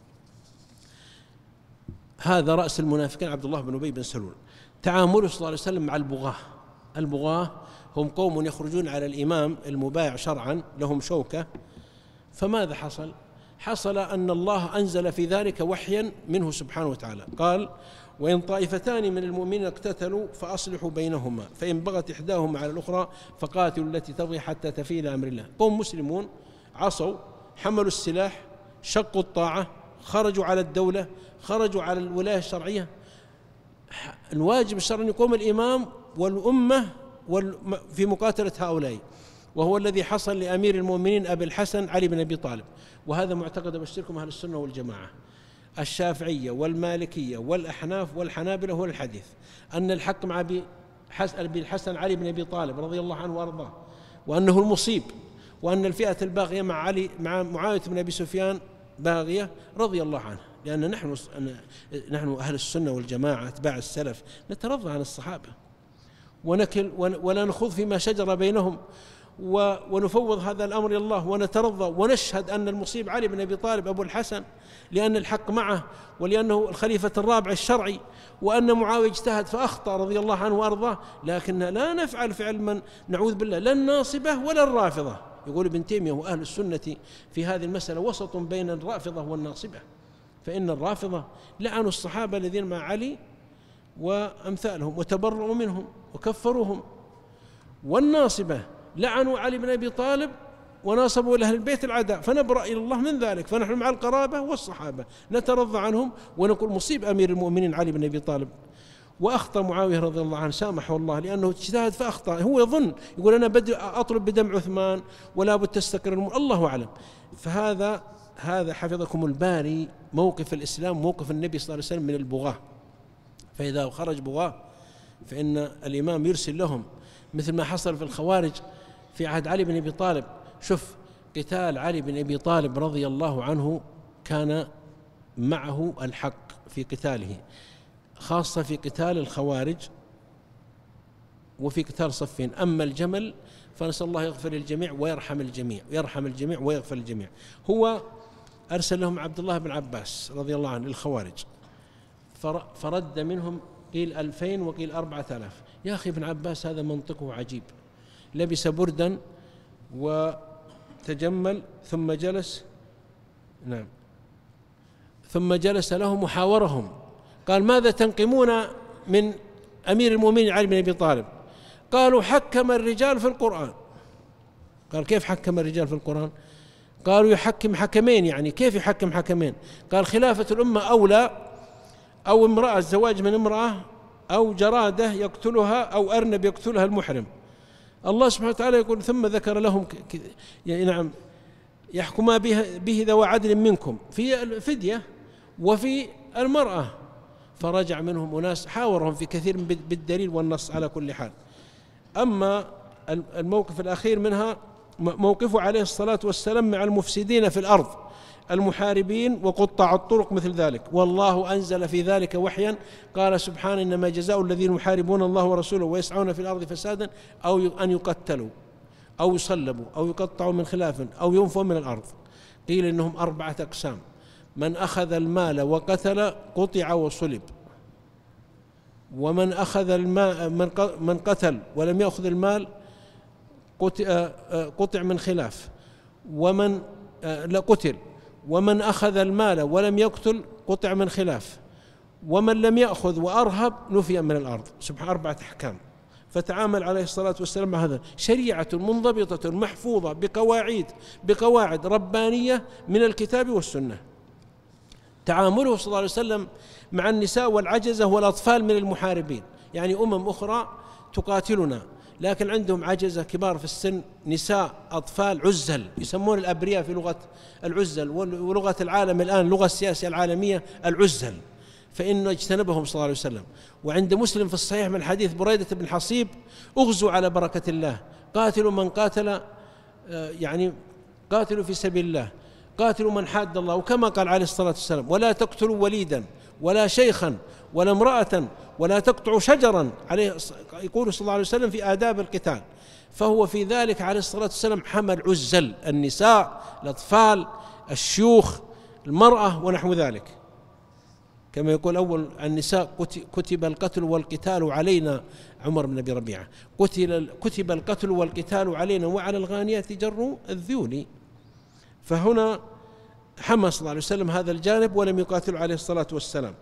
هذا رأس المنافقين عبد الله بن أبي بن سلول. تعامله صلى الله عليه وسلم مع البغاة. البغاة هم قوم يخرجون على الإمام المبايع شرعا لهم شوكة. فماذا حصل؟ حصل أن الله أنزل في ذلك وحيا منه سبحانه وتعالى، قال: وإن طائفتان من المؤمنين اقتتلوا فأصلحوا بينهما فإن بغت إحداهما على الأخرى فقاتلوا التي تبغي حتى تفيء إلى أمر الله. قوم مسلمون عصوا، حملوا السلاح، شقوا الطاعة، خرجوا على الدولة، خرجوا على الولاية الشرعية. الواجب الشرعي أن يقوم الإمام والأمة في مقاتلة هؤلاء، وهو الذي حصل لأمير المؤمنين أبي الحسن علي بن أبي طالب. وهذا معتقد أبشركم أهل السنة والجماعة، الشافعية والمالكية والأحناف والحنابلة هو الحديث، أن الحق مع أبي الحسن علي بن أبي طالب رضي الله عنه وأرضاه، وأنه المصيب، وأن الفئة الباغية مع علي مع معاوية بن أبي سفيان باغية رضي الله عنه. لأن نحن نحن أهل السنة والجماعة أتباع السلف نترضى عن الصحابة ونكل ولا نخوض فيما شجر بينهم، ونفوض هذا الأمر إلى الله ونترضى ونشهد أن المصيب علي بن أبي طالب أبو الحسن لأن الحق معه ولأنه الخليفة الرابع الشرعي، وأن معاوية اجتهد فأخطأ رضي الله عنه وأرضاه. لكن لا نفعل فعل من نعوذ بالله لا الناصبة ولا الرافضة. يقول ابن تيمية وأهل السنة في هذه المسألة وسط بين الرافضة والناصبة، فإن الرافضة لعنوا الصحابة الذين مع علي وأمثالهم وتبرؤوا منهم وكفروهم، والناصبة لعنوا علي بن أبي طالب وناصبوا لأهل البيت العداء، فنبرأ إلى الله من ذلك. فنحن مع القرابة والصحابة نترضى عنهم ونقول مصيب أمير المؤمنين علي بن أبي طالب، وأخطأ معاوية رضي الله عنه سامحه الله لأنه اجتهد فأخطأ. هو يظن يقول أنا بدي أطلب بدم عثمان ولا بد تستقر الأمور، الله أعلم. فهذا هذا حفظكم الباري موقف الإسلام، موقف النبي صلى الله عليه وسلم من البغاة. فإذا خرج بغاة فإن الإمام يرسل لهم، مثل ما حصل في الخوارج في عهد علي بن أبي طالب. شوف قتال علي بن أبي طالب رضي الله عنه كان معه الحق في قتاله، خاصة في قتال الخوارج وفي قتال صفين. أما الجمل فنسأل الله يغفر للجميع ويرحم الجميع، يرحم الجميع ويغفر الجميع. هو أرسل لهم عبد الله بن عباس رضي الله عنه للخوارج، فرد منهم قيل ألفين وقيل أربعة آلاف. يا أخي ابن عباس هذا منطقه عجيب، لبس بردا وتجمل ثم جلس نعم ثم جلس لهم وحاورهم، قال: ماذا تنقمون من أمير المؤمنين علي بن أبي طالب؟ قالوا: حكم الرجال في القرآن. قال: كيف حكم الرجال في القرآن؟ قالوا: يحكم حكمين. يعني كيف يحكم حكمين؟ قال: خلافة الأمة أولى، أو امرأة الزواج من امرأة، أو جرادة يقتلها، أو أرنب يقتلها المحرم. الله سبحانه وتعالى يقول: ثم ذكر لهم يعني نعم يحكما به, به ذوى عدل منكم في الفدية وفي المرأة. فرجع منهم أناس حاورهم في كثير بالدليل والنص على كل حال. أما الموقف الأخير منها موقفه عليه الصلاة والسلام مع المفسدين في الأرض، المحاربين وقطاع الطرق مثل ذلك. والله أنزل في ذلك وحيا، قال سبحانه: إنما جزاء الذين يحاربون الله ورسوله ويسعون في الأرض فسادا أو أن يقتلوا أو يصلبوا أو يقطعوا من خلاف أو ينفوا من الأرض. قيل إنهم أربعة أقسام: من أخذ المال وقتل قطع وصلب، ومن أخذ المال من قتل ولم يأخذ المال قطع من خلاف، ومن لا قتل، ومن أخذ المال ولم يقتل قطع من خلاف، ومن لم يأخذ وأرهب نفي من الأرض. سبحان أربعة أحكام. فتعامل عليه الصلاة والسلام مع هذا شريعة منضبطة محفوظة بقواعد بقواعد ربانية من الكتاب والسنة. تعامله صلى الله عليه وسلم مع النساء والعجزة والأطفال من المحاربين، يعني أمم أخرى تقاتلنا لكن عندهم عجزة كبار في السن، نساء أطفال عزل، يسمون الأبرياء في لغة العزل، ولغة العالم الآن اللغة السياسية العالمية العزل، فإنه اجتنبهم صلى الله عليه وسلم. وعند مسلم في الصحيح من حديث بريدة بن حصيب: اغزوا على بركة الله، قاتلوا من قاتل يعني قاتلوا في سبيل الله، قاتلوا من حاد الله، وكما قال عليه الصلاة والسلام ولا تقتلوا وليدا ولا شيخا ولا امرأة ولا تقطعوا شجرا، عليه يقول صلى الله عليه وسلم في آداب القتال. فهو في ذلك عليه الصلاة والسلام حمل عزل النساء، الأطفال، الشيوخ، المرأة ونحو ذلك، كما يقول أول النساء كتب القتل والقتال علينا، عمر بن أبي ربيعة، كتب القتل والقتال علينا وعلى الغانيات جر الذيول. فهنا حمى صلى الله عليه وسلم هذا الجانب ولم يقاتل عليه الصلاة والسلام.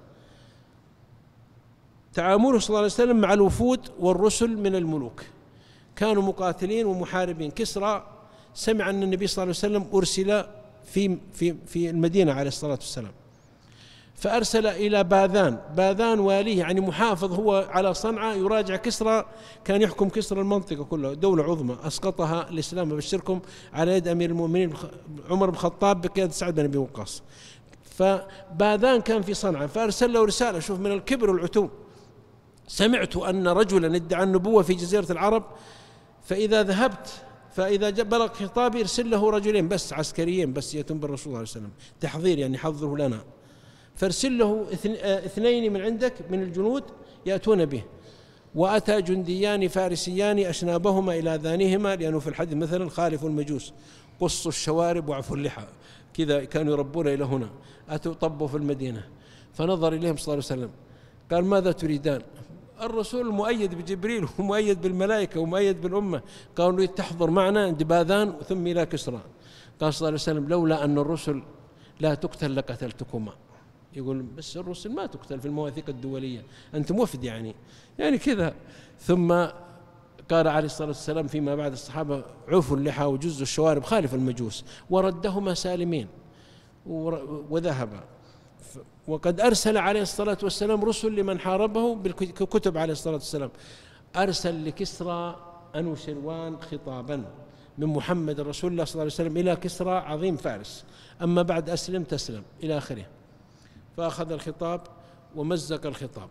تعامله صلى الله عليه وسلم مع الوفود والرسل من الملوك، كانوا مقاتلين ومحاربين. كسرى سمع أن النبي صلى الله عليه وسلم أرسل في في في المدينة عليه الصلاة والسلام، فأرسل إلى باذان، باذان واليه يعني محافظ هو على صنعاء، يراجع كسرى، كان يحكم كسرى المنطقة كلها، دولة عظمى أسقطها الإسلام أبشركم على يد أمير المؤمنين عمر بن الخطاب بقيادة سعد بن أبي وقاص. فباذان كان في صنعاء، فأرسل له رسالة، شوف من الكبر والعتوب، سمعت أن رجلا ادعى النبوة في جزيرة العرب، فإذا ذهبت فإذا بلغ خطابي ارسل له رجلين بس عسكريين بس يتم بالرسول صلى الله عليه وسلم، تحضير يعني حضره لنا، فارسل له اثنين من عندك من الجنود يأتون به. وأتى جنديان فارسيان أشنابهما إلى ذانهما، لأنه في الحديث مثلا خالف المجوس، قصوا الشوارب وعفوا اللحى، كذا كانوا يربون إلى هنا، أتوا طبوا في المدينة، فنظر إليهم صلى الله عليه وسلم قال ماذا تريدان؟ الرسول مؤيد بجبريل ومؤيد بالملائكة ومؤيد بالأمة، قالوا تحضر معنا عند باذان ثم إلى كسرى. قال صلى الله عليه وسلم لولا أن الرسل لا تقتل لقتلتكما. يقول بس الرسل ما تقتل في المواثيق الدولية، أنتم وفد يعني يعني كذا. ثم قال عليه الصلاة والسلام فيما بعد الصحابة عفوا اللحى وجزوا الشوارب خالف المجوس، وردهما سالمين وذهبا. وقد أرسل عليه الصلاة والسلام رسل لمن حاربه بالكتب عليه الصلاة والسلام. أرسل لكسرى أنوشروان خطابا من محمد رسول الله صلى الله عليه وسلم إلى كسرى عظيم فارس، أما بعد أسلم تسلم إلى آخره. فأخذ الخطاب ومزق الخطاب،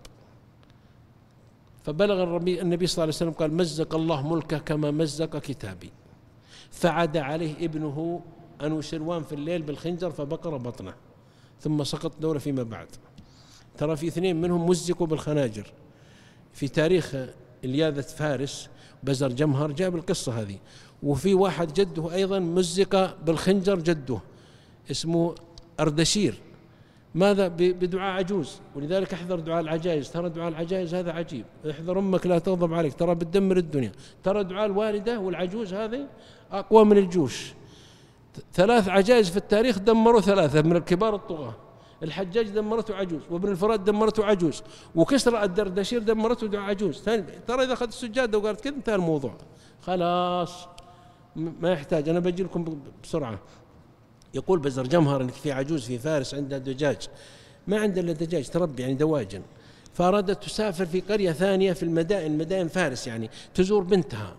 فبلغ النبي صلى الله عليه وسلم قال مزق الله ملكه كما مزق كتابي، فعد عليه ابنه أنوشروان في الليل بالخنجر فبقر بطنه، ثم سقط دوره فيما بعد. ترى في اثنين منهم مزقوا بالخناجر في تاريخ الياذة فارس، بزر جمهر جاب القصة هذه. وفي واحد جده أيضا مزق بالخنجر جده اسمه أردشير، ماذا؟ بدعاء عجوز، ولذلك احذر دعاء العجائز، ترى دعاء العجائز هذا عجيب، احذر أمك لا تغضب عليك، ترى بتدمر الدنيا، ترى دعاء الوالدة والعجوز هذه أقوى من الجيوش. ثلاث عجائز في التاريخ دمروا ثلاثة من الكبار الطغاة، الحجاج دمرته عجوز، وابن الفرات دمرته عجوز، وكسرى الدردشير دمرته دعاء عجوز. ترى إذا أخذت السجادة وقالت كذا انتهى الموضوع خلاص ما يحتاج. أنا بجي لكم بسرعة. يقول بزر جمهر إنك في عجوز في فارس عندها دجاج، ما عندها إلا دجاج تربي يعني دواجن، فأرادت تسافر في قرية ثانية في المدائن مدائن فارس يعني تزور بنتها،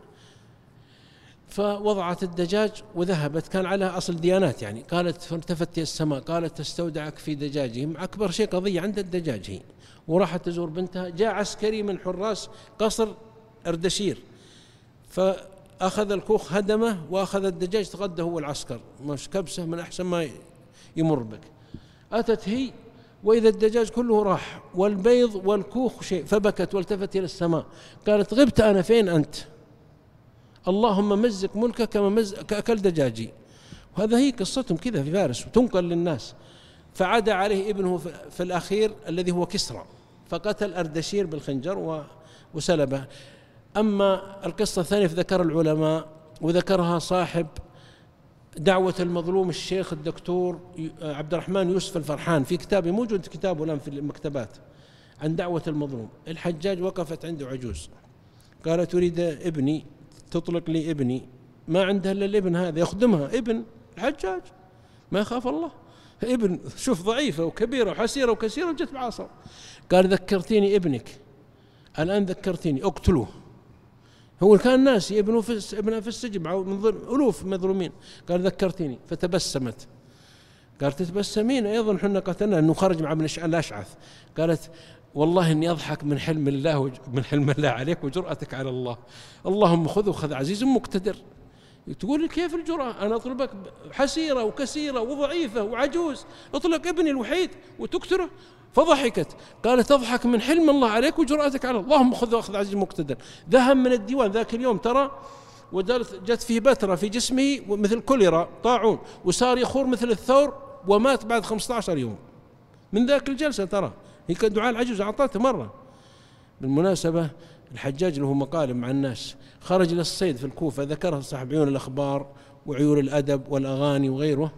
فوضعت الدجاج وذهبت، كان عليها أصل ديانات يعني، قالت فالتفت السماء قالت تستودعك في دجاجه، أكبر شيء قضية عند الدجاج هي، وراحت تزور بنتها. جاء عسكري من حراس قصر أردشير فأخذ الكوخ هدمه وأخذ الدجاج تغدى هو العسكر، مش كبسة من أحسن ما يمر بك. أتت هي وإذا الدجاج كله راح والبيض والكوخ شيء، فبكت والتفت إلى السماء قالت غبت أنا فين أنت؟ اللهم مزق ملكك كما مزق كأكل دجاجي. وهذا هي قصتهم كذا في فارس وتنقل للناس. فعاد عليه ابنه في الأخير الذي هو كسرى، فقتل أردشير بالخنجر وسلبه. أما القصة الثانية فذكر العلماء وذكرها صاحب دعوة المظلوم الشيخ الدكتور عبد الرحمن يوسف الفرحان في كتابه، موجود كتابه الآن في المكتبات عن دعوة المظلوم. الحجاج وقفت عنده عجوز قالت تريد ابني تطلق لي ابني، ما عندها إلا الابن هذا يخدمها، ابن الحجاج ما يخاف الله، ابن شوف ضعيفة وكبيرة وحسيرة وكسيرة وجت بعصا. قال ذكرتيني ابنك الآن ذكرتيني اقتلوه. هو كان ناسي ابنه في ابنه في السجن من ألوف مظلومين. قال ذكرتيني، فتبسمت قالت تتبسمين أيضا حنا قتلنا أنه خرج مع ابن الأشعث. قالت والله إني أضحك من حلم الله من حلم الله عليك وجرأتك على الله، اللهم خذه خذ عزيز مقتدر. تقول كيف الجرأة؟ أنا أطلبك حسيرة وكسيرة وضعيفة وعجوز، أطلق ابني الوحيد وتقتله؟ فضحكت، قالت تضحك من حلم الله عليك وجرأتك على الله، اللهم خذ أخذ عزيز مقتدر. ذهب من الديوان ذاك اليوم ترى، وجت فيه بترة في جسمه مثل كوليرا طاعون، وصار يخور مثل الثور، ومات بعد خمسة عشر يوم من ذاك الجلسة. ترى هي كان دعاء العجوز أعطته مرة. بالمناسبة الحجاج له مقالب مع الناس، خرج للصيد في الكوفة، ذكرها صاحب عيون الأخبار وعيون الأدب والأغاني وغيره.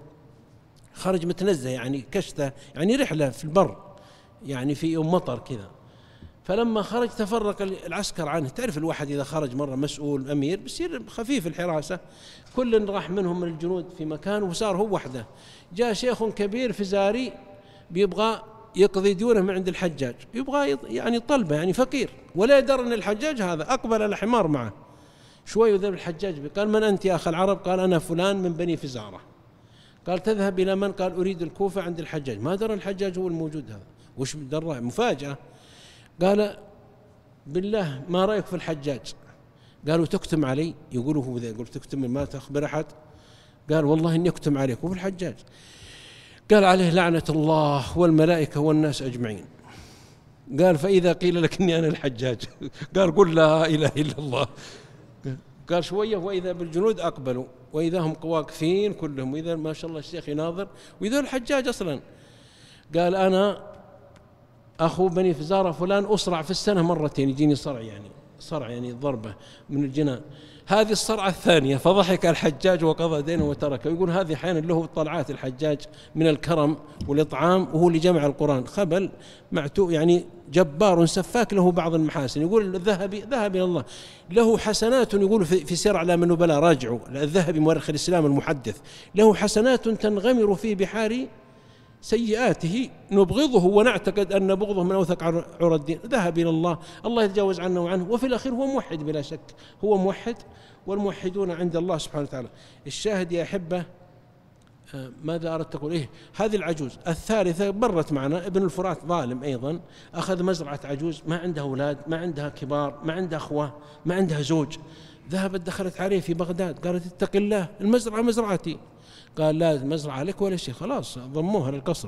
خرج متنزه يعني كشته، يعني رحلة في البر، يعني في يوم مطر كذا. فلما خرج تفرق العسكر عنه. تعرف الواحد إذا خرج مرة مسؤول أمير بصير خفيف الحراسة، كل راح منهم من الجنود في مكان وصار هو وحده. جاء شيخ كبير فزاري بيبغى يقضي ديونه من عند الحجاج، يبغى يعني طلبه، يعني فقير، ولا يدر أن الحجاج هذا أقبل على حمار معه. شوي وذهب الحجاج بي. قال من أنت يا أخ العرب؟ قال أنا فلان من بني فزارة. قال تذهب إلى من؟ قال أريد الكوفة عند الحجاج. ما درى الحجاج هو الموجود هذا، وش درى؟ مفاجأة. قال بالله ما رأيك في الحجاج؟ قالوا تكتم علي؟ يقولوا هو ذا، يقول تكتم ما تخبر أحد؟ قال والله إني أكتم عليك وفي الحجاج. قال عليه لعنة الله والملائكة والناس أجمعين. قال فإذا قيل لك إني أنا الحجاج قال قل لا إله إلا الله. قال شوية وإذا بالجنود أقبلوا، وإذا هم واقفين كلهم، وإذا ما شاء الله الشيخ يناظر، وإذا الحجاج أصلا. قال أنا أخو بني فزارة فلان أصرع في السنة مرتين، يجيني صرع، يعني صرع يعني ضربة من الجنان، هذه الصرعة الثانية. فضحك الحجاج وقضى دينه وتركه. يقول هذه أحيانا له طلعات الحجاج من الكرم والإطعام، وهو اللي جمع القرآن. خبل معتوء يعني جبار سفاك، له بعض المحاسن. يقول الذهبي ذهب إلى الله له حسنات، يقول في سير أعلام النبلاء راجعوا الذهبي مؤرخ الإسلام المحدث، له حسنات تنغمر في بحار سيئاته نبغضه ونعتقد أن بغضه من أوثق عرى الدين. ذهب إلى الله، الله يتجاوز عنه وعنه، وفي الأخير هو موحد بلا شك، هو موحد، والموحدون عند الله سبحانه وتعالى. الشاهد يا أحبة، ماذا أردت أقول؟ إيه هذه العجوز الثالثة مرت معنا، ابن الفرات ظالم أيضا، أخذ مزرعة عجوز ما عندها أولاد، ما عندها كبار، ما عندها أخوة، ما عندها زوج. ذهبت دخلت عليه في بغداد، قالت اتق الله المزرعة مزرعتي. قال لا المزرعة لك ولا شيء، خلاص ضموها للقصر.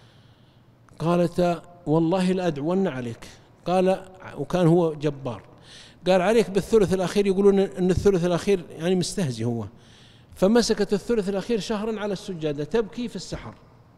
قالت والله لأدعون عليك. قال وكان هو جبار، قال عليك بالثلث الأخير، يقولون أن الثلث الأخير يعني مستهزئ هو. فمسكت الثلث الأخير شهرا على السجادة تبكي في السحر،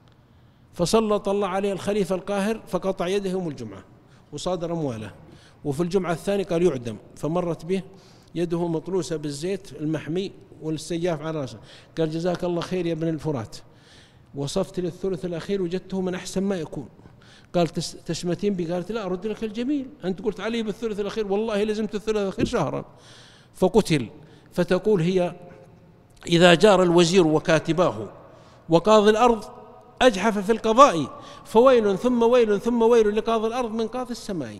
فسلط الله عليه الخليفة القاهر فقطع يده يوم الجمعة وصادر أمواله، وفي الجمعة الثانية قال يعدم، فمرت به يده مطلوسة بالزيت المحمي والسياف على رأسه. قال جزاك الله خير يا ابن الفرات، وصفت للثلث الأخير وجدته من أحسن ما يكون. قال تشمتين بي؟ قالت لا أرد لك الجميل، أنت قلت عليه بالثلث الأخير، والله لزمت الثلث الأخير شهرا. فقتل. فتقول هي إذا جار الوزير وكاتباه وقاضي الأرض أجحف في القضاء، فويل ثم ويل ثم ويل لقاضي الأرض من قاضي السماء.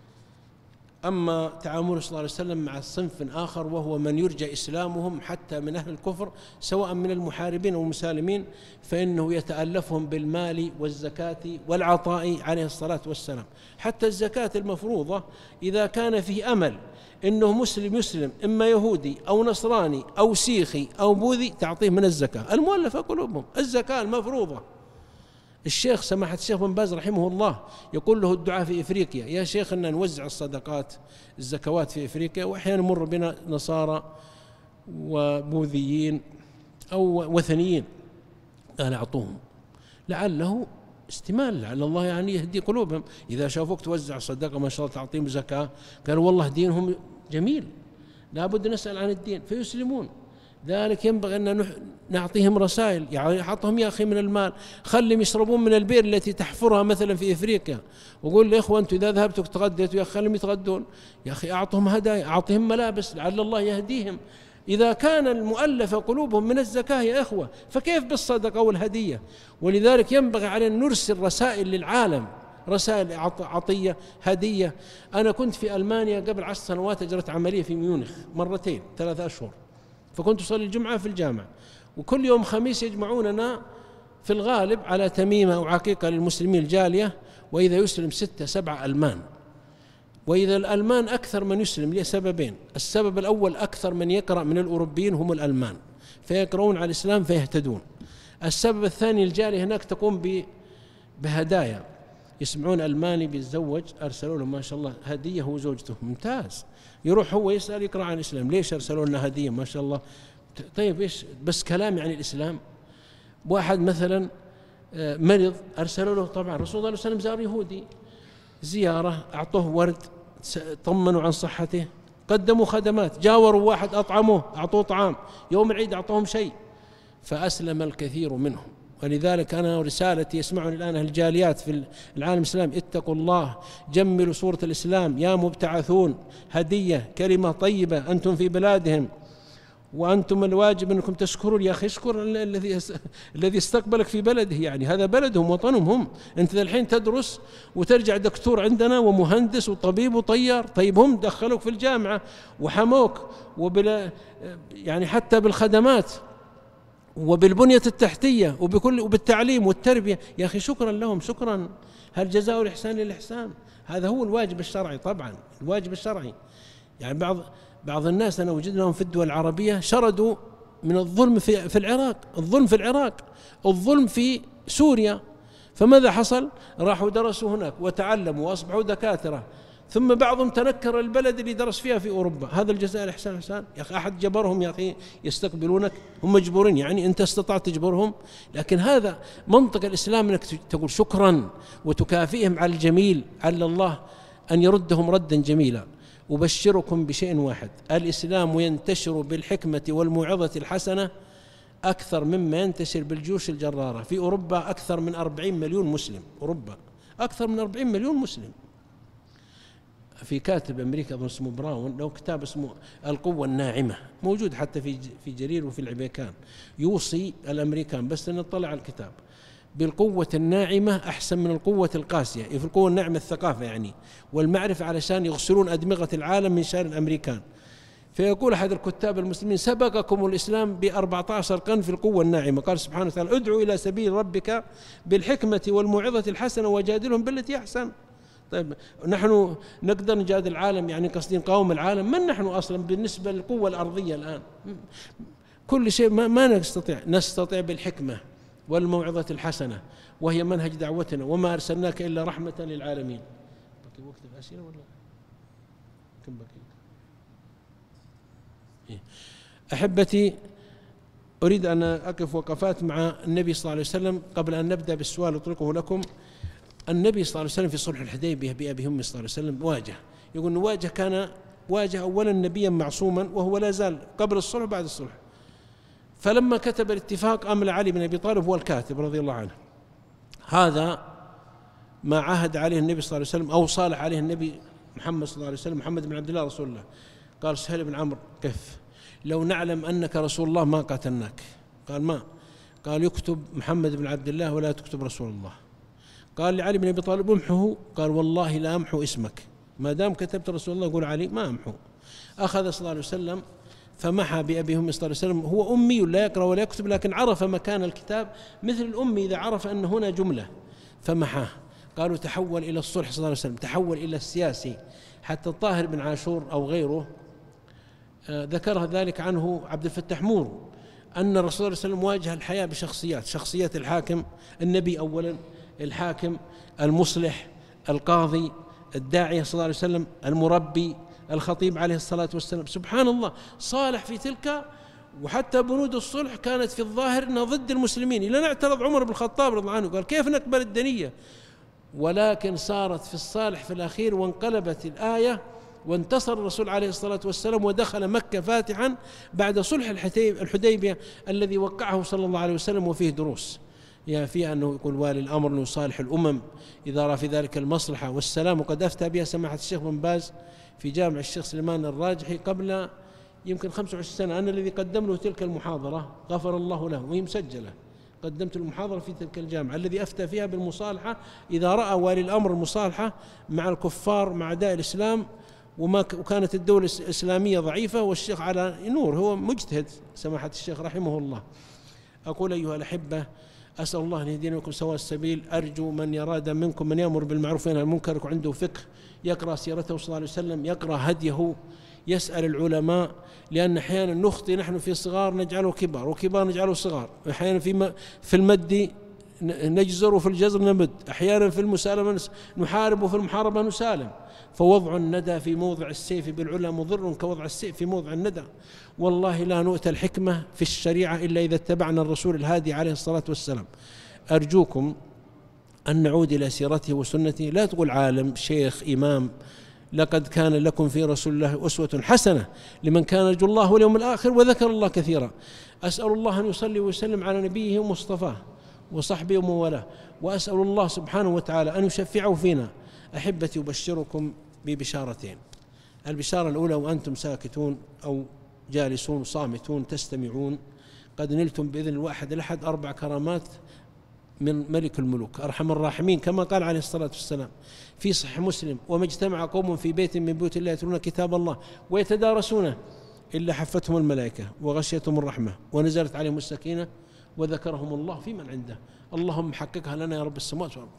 أما تعامله صلى الله عليه وسلم مع صنف آخر، وهو من يرجى إسلامهم حتى من أهل الكفر سواء من المحاربين والمسالمين، فإنه يتألفهم بالمال والزكاة والعطاء عليه الصلاة والسلام. حتى الزكاة المفروضة إذا كان فيه أمل إنه مسلم يسلم، إما يهودي أو نصراني أو سيخي أو بوذي، تعطيه من الزكاة المؤلفة قلوبهم، الزكاة المفروضة. الشيخ سماحة الشيخ بن باز رحمه الله يقول له الدعاء في إفريقيا يا شيخ أن نوزع الصدقات الزكوات في إفريقيا، وأحيانا مر بنا نصارى وبوذيين أو وثنيين، قال أعطوهم لعله استمال، لعل الله يعني يهدي قلوبهم، إذا شافوك توزع صدقة ما شاء الله تعطيهم زكاة، قالوا والله دينهم جميل لا بد نسأل عن الدين فيسلمون. ذلك ينبغي أن نعطيهم رسائل، يعني حطهم يا أخي من المال، خلهم يشربون من البئر التي تحفرها مثلا في إفريقيا، وقول لي إخوة أنتم إذا ذهبتوا تغديتوا يا أخي خلهم يتغدون، يا أخي أعطهم هدايا، أعطهم ملابس لعل الله يهديهم. إذا كان المؤلف قلوبهم من الزكاة يا إخوة، فكيف بالصدقة والهدية؟ ولذلك ينبغي علينا أن نرسل رسائل للعالم، رسائل عطية هدية. أنا كنت في ألمانيا قبل عشر سنوات، أجرت عملية في ميونخ مرتين ثلاثة أشهر، فكنت أصلي الجمعة في الجامع، وكل يوم خميس يجمعوننا في الغالب على تميمة أو عقيقة للمسلمين الجالية، وإذا يسلم ستة سبعة ألمان. وإذا الألمان أكثر من يسلم لسببين: السبب الأول أكثر من يقرأ من الأوروبيين هم الألمان فيقرؤون على الإسلام فيهتدون. السبب الثاني الجالية هناك تقوم بهدايا، يسمعون ألماني بيتزوج أرسلوا له ما شاء الله هدية هو وزوجته، ممتاز، يروح هو يسأل يقرأ عن الإسلام، ليش أرسلوا لنا هدية ما شاء الله؟ طيب إيش بس كلام عن الإسلام. واحد مثلا مرض أرسلوا له، طبعا الرسول صلى الله عليه وسلم زار يهودي زيارة، أعطوه ورد، طمنوا عن صحته، قدموا خدمات، جاوروا واحد أطعموه، أعطوه طعام، يوم العيد أعطوهم شيء، فأسلم الكثير منهم. ولذلك أنا رسالتي يسمعني الآن الجاليات في العالم الإسلامي: اتقوا الله، جملوا صورة الإسلام يا مبتعثون، هدية كلمة طيبة، أنتم في بلادهم وأنتم الواجب أنكم تشكرون. يا أخي اشكر الذي الذي استقبلك في بلده، يعني هذا بلدهم وطنهم هم. أنت الحين تدرس وترجع دكتور عندنا ومهندس وطبيب وطيار، طيب هم دخلوك في الجامعة وحموك وبلا يعني حتى بالخدمات وبالبنية التحتية وبكل وبالتعليم والتربية، يا أخي شكرا لهم، شكرا. هل جزاء الإحسان للإحسان؟ هذا هو الواجب الشرعي، طبعا الواجب الشرعي. يعني بعض بعض الناس أنا وجدناهم في الدول العربية شردوا من الظلم في, في العراق، الظلم في العراق، الظلم في سوريا، فماذا حصل؟ راحوا درسوا هناك وتعلموا وأصبحوا دكاترة، ثم بعضهم تنكر البلد اللي درس فيها في أوروبا. هذا الجزاء الإحسان إحسان؟ يا أخي أحد جبرهم يا أخي يستقبلونك؟ هم مجبورين، يعني أنت استطعت تجبرهم؟ لكن هذا منطق الإسلام، أنك تقول شكرا وتكافئهم على الجميل، على الله أن يردهم ردا جميلا. أبشركم بشيء واحد: الإسلام ينتشر بالحكمة والموعظة الحسنة أكثر مما ينتشر بالجيوش الجرارة. في أوروبا أكثر من أربعين مليون مسلم، أوروبا أكثر من أربعين مليون مسلم. في كاتب أمريكا أظن اسمه براون له كتاب اسمه القوة الناعمة، موجود حتى في في جرير وفي العبيكان، يوصي الأمريكان بس نطلع على الكتاب بالقوة الناعمة أحسن من القوة القاسية. في القوة الناعمة الثقافة يعني والمعرفة، علشان يغسلون أدمغة العالم من شر الأمريكان. فيقول أحد الكتاب المسلمين: سبقكم الإسلام بأربعة عشر قرن في القوة الناعمة. قال سبحانه وتعالى: ادعوا إلى سبيل ربك بالحكمة والموعظة الحسنة وجادلهم بالتي أحسن. طيب نحن نقدر نجادل العالم، يعني قصدين قوم العالم؟ من نحن أصلا بالنسبة للقوة الأرضية الآن؟ كل شيء ما, ما نستطيع نستطيع بالحكمة والموعظة الحسنة، وهي منهج دعوتنا، وما أرسلناك إلا رحمة للعالمين. بقي وقت الأسئلة ولا كم بقي؟ أحبتي، أريد أن أقف وقفات مع النبي صلى الله عليه وسلم قبل أن نبدأ بالسؤال أطرقه لكم. النبي صلى الله عليه وسلم في صلح الحديبية بأبي هم صلى الله عليه وسلم واجه، يقول نواجه كان واجه أولا نبيا معصوما، وهو لا زال قبل الصلح وبعد الصلح. فلما كتب الاتفاق أمل علي بن أبي طالب هو الكاتب رضي الله عنه. هذا ما عهد عليه النبي صلى الله عليه وسلم أو صالح عليه النبي محمد صلى الله عليه وسلم، محمد بن عبد الله رسول الله. قال سهل بن عمرو: كيف لو نعلم أنك رسول الله ما قاتلناك؟ قال ما. قال يكتب محمد بن عبد الله ولا تكتب رسول الله. قال لعلي بن أبي طالب: امحه. قال والله لا أمحو اسمك، ما دام كتبت رسول الله يقول علي ما أمحو. أخذ صلى الله عليه وسلم فمحى بأبي هم صلى الله عليه وسلم. هو أمي لا يقرأ ولا يكتب، لكن عرف مكان الكتاب مثل الأمي إذا عرف أن هنا جملة فمحاه. قالوا تحول إلى الصلح صلى الله عليه وسلم، تحول إلى السياسي. حتى الطاهر بن عاشور أو غيره آه ذكر ذلك عنه عبد الفتاح مور، أن الرسول صلى الله عليه وسلم واجه الحياة بشخصيات، شخصية الحاكم، النبي أولا، الحاكم، المصلح، القاضي، الداعية صلى الله عليه وسلم، المربي، الخطيب عليه الصلاة والسلام. سبحان الله، صالح في تلك. وحتى بنود الصلح كانت في الظاهر أنها ضد المسلمين، إلى أن اعترض عمر بن الخطاب رضي الله عنه قال كيف نقبل الدنية، ولكن صارت في الصالح في الأخير وانقلبت الآية وانتصر الرسول عليه الصلاة والسلام ودخل مكة فاتحا بعد صلح الحديبية الذي وقعه صلى الله عليه وسلم. وفيه دروس يعني فيه أنه يقول والي الأمر أنه يصالح الأمم إذا رأى في ذلك المصلحة والسلام. وقد أفتى بها سماحة الشيخ بن باز في جامع الشيخ سليمان الراجحي قبل يمكن خمسة وعشرين سنة. أنا الذي قدم له تلك المحاضرة غفر الله له، وهي مسجلة، قدمت المحاضرة في تلك الجامعة الذي أفتى فيها بالمصالحة إذا رأى والي الأمر المصالحة مع الكفار مع أعداء الإسلام، وما وكانت الدولة الإسلامية ضعيفة والشيخ على نور، هو مجتهد سماحة الشيخ رحمه الله. أقول أيها الأحبة، أسأل الله أن يهدينا ويكون سواء السبيل. أرجو من يراد منكم من يأمر بالمعروف وينهى عن المنكر يكون عنده فقه، يقرأ سيرته صلى الله عليه وسلم، يقرأ هديه، يسأل العلماء، لأن أحيانا نخطئ نحن في صغار نجعله كبار، وكبار نجعله صغار، أحيانا في في المد نجزر وفي الجزر نمد، أحيانا في المسالمة نحارب وفي المحاربة نسالم. فوضع الندى في موضع السيف بالعلا مضر كوضع السيف في موضع الندى. والله لا نؤتى الحكمة في الشريعة إلا إذا اتبعنا الرسول الهادي عليه الصلاة والسلام. أرجوكم أن نعود إلى سيرته وسنته. لا تقول عالم شيخ إمام، لقد كان لكم في رسول الله أسوة حسنة لمن كان يرجو الله واليوم الآخر وذكر الله كثيرا. أسأل الله أن يصلي ويسلم على نبيه ومصطفاه وصحبه وموالاه، وأسأل الله سبحانه وتعالى أن يشفعه فينا. أحبتي أبشركم ببشارتين. البشارة الأولى وأنتم ساكتون أو جالسون صامتون تستمعون، قد نلتم بإذن الواحد الأحد أربع كرامات من ملك الملوك أرحم الراحمين، كما قال عليه الصلاة والسلام في صحيح مسلم: وما اجتمع قوم في بيت من بيوت الله يتلون كتاب الله ويتدارسونه إلا حفتهم الملائكة وغشيتهم الرحمة ونزلت عليهم السكينة وذكرهم الله في من عنده. اللهم حققها لنا يا رب السماوات والأرض.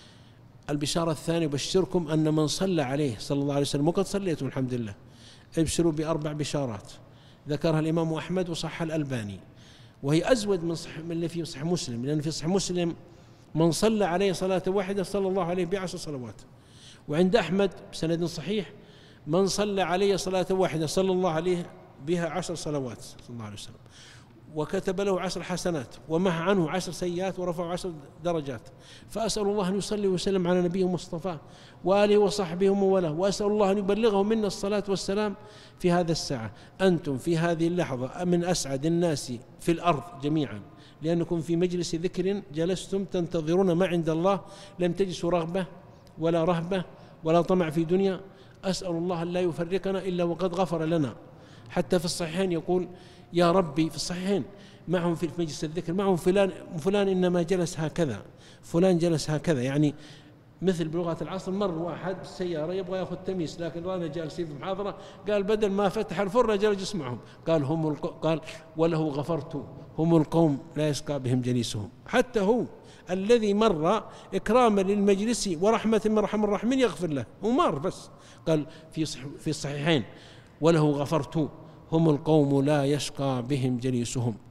البشارة الثانية: بشركم أن من صلى عليه صلى الله عليه وسلم، وقد صليتم الحمد لله، ابشروا بأربع بشارات ذكرها الإمام أحمد وصح الألباني، وهي أزود من صح من اللي في صحيح مسلم، لأن في صحيح مسلم من صلى عليه صلاة واحدة صلى الله عليه بعشر صلوات، وعند أحمد بسند صحيح من صلى عليه صلاة واحدة صلى الله عليه بها عشر صلوات صلى الله عليه وسلم، وكتب له عشر حسنات ومحى عنه عشر سيئات ورفع عشر درجات. فأسأل الله أن يصلي ويسلم على نبيه مصطفى وآله وصحبه وموالاه، وأسأل الله أن يبلغه منا الصلاة والسلام في هذا الساعة. أنتم في هذه اللحظة من أسعد الناس في الأرض جميعا، لأنكم في مجلس ذكر جلستم تنتظرون ما عند الله، لم تجلسوا رغبة ولا رهبة ولا طمع في دنيا. أسأل الله أن لا يفرقنا إلا وقد غفر لنا. حتى في الصحيحين يقول: يا ربي، في الصحيحين معهم في مجلس الذكر معهم فلان فلان إنما جلس هكذا، فلان جلس هكذا، يعني مثل بلغة العصر مر واحد بالسيارة يبغى يأخذ تميس، لكن رانا جالسين في محاضرة قال بدل ما فتح الفرة جلس يسمعهم، قال هم الق... قال وله غفرت هم القوم لا يسقى بهم جليسهم. حتى هو الذي مر إكراما للمجلس ورحمة من رحم الراحمين يغفر له، ومر بس قال في صح... في الصحيحين: وله غفرت هم القوم لا يشقى بهم جليسهم.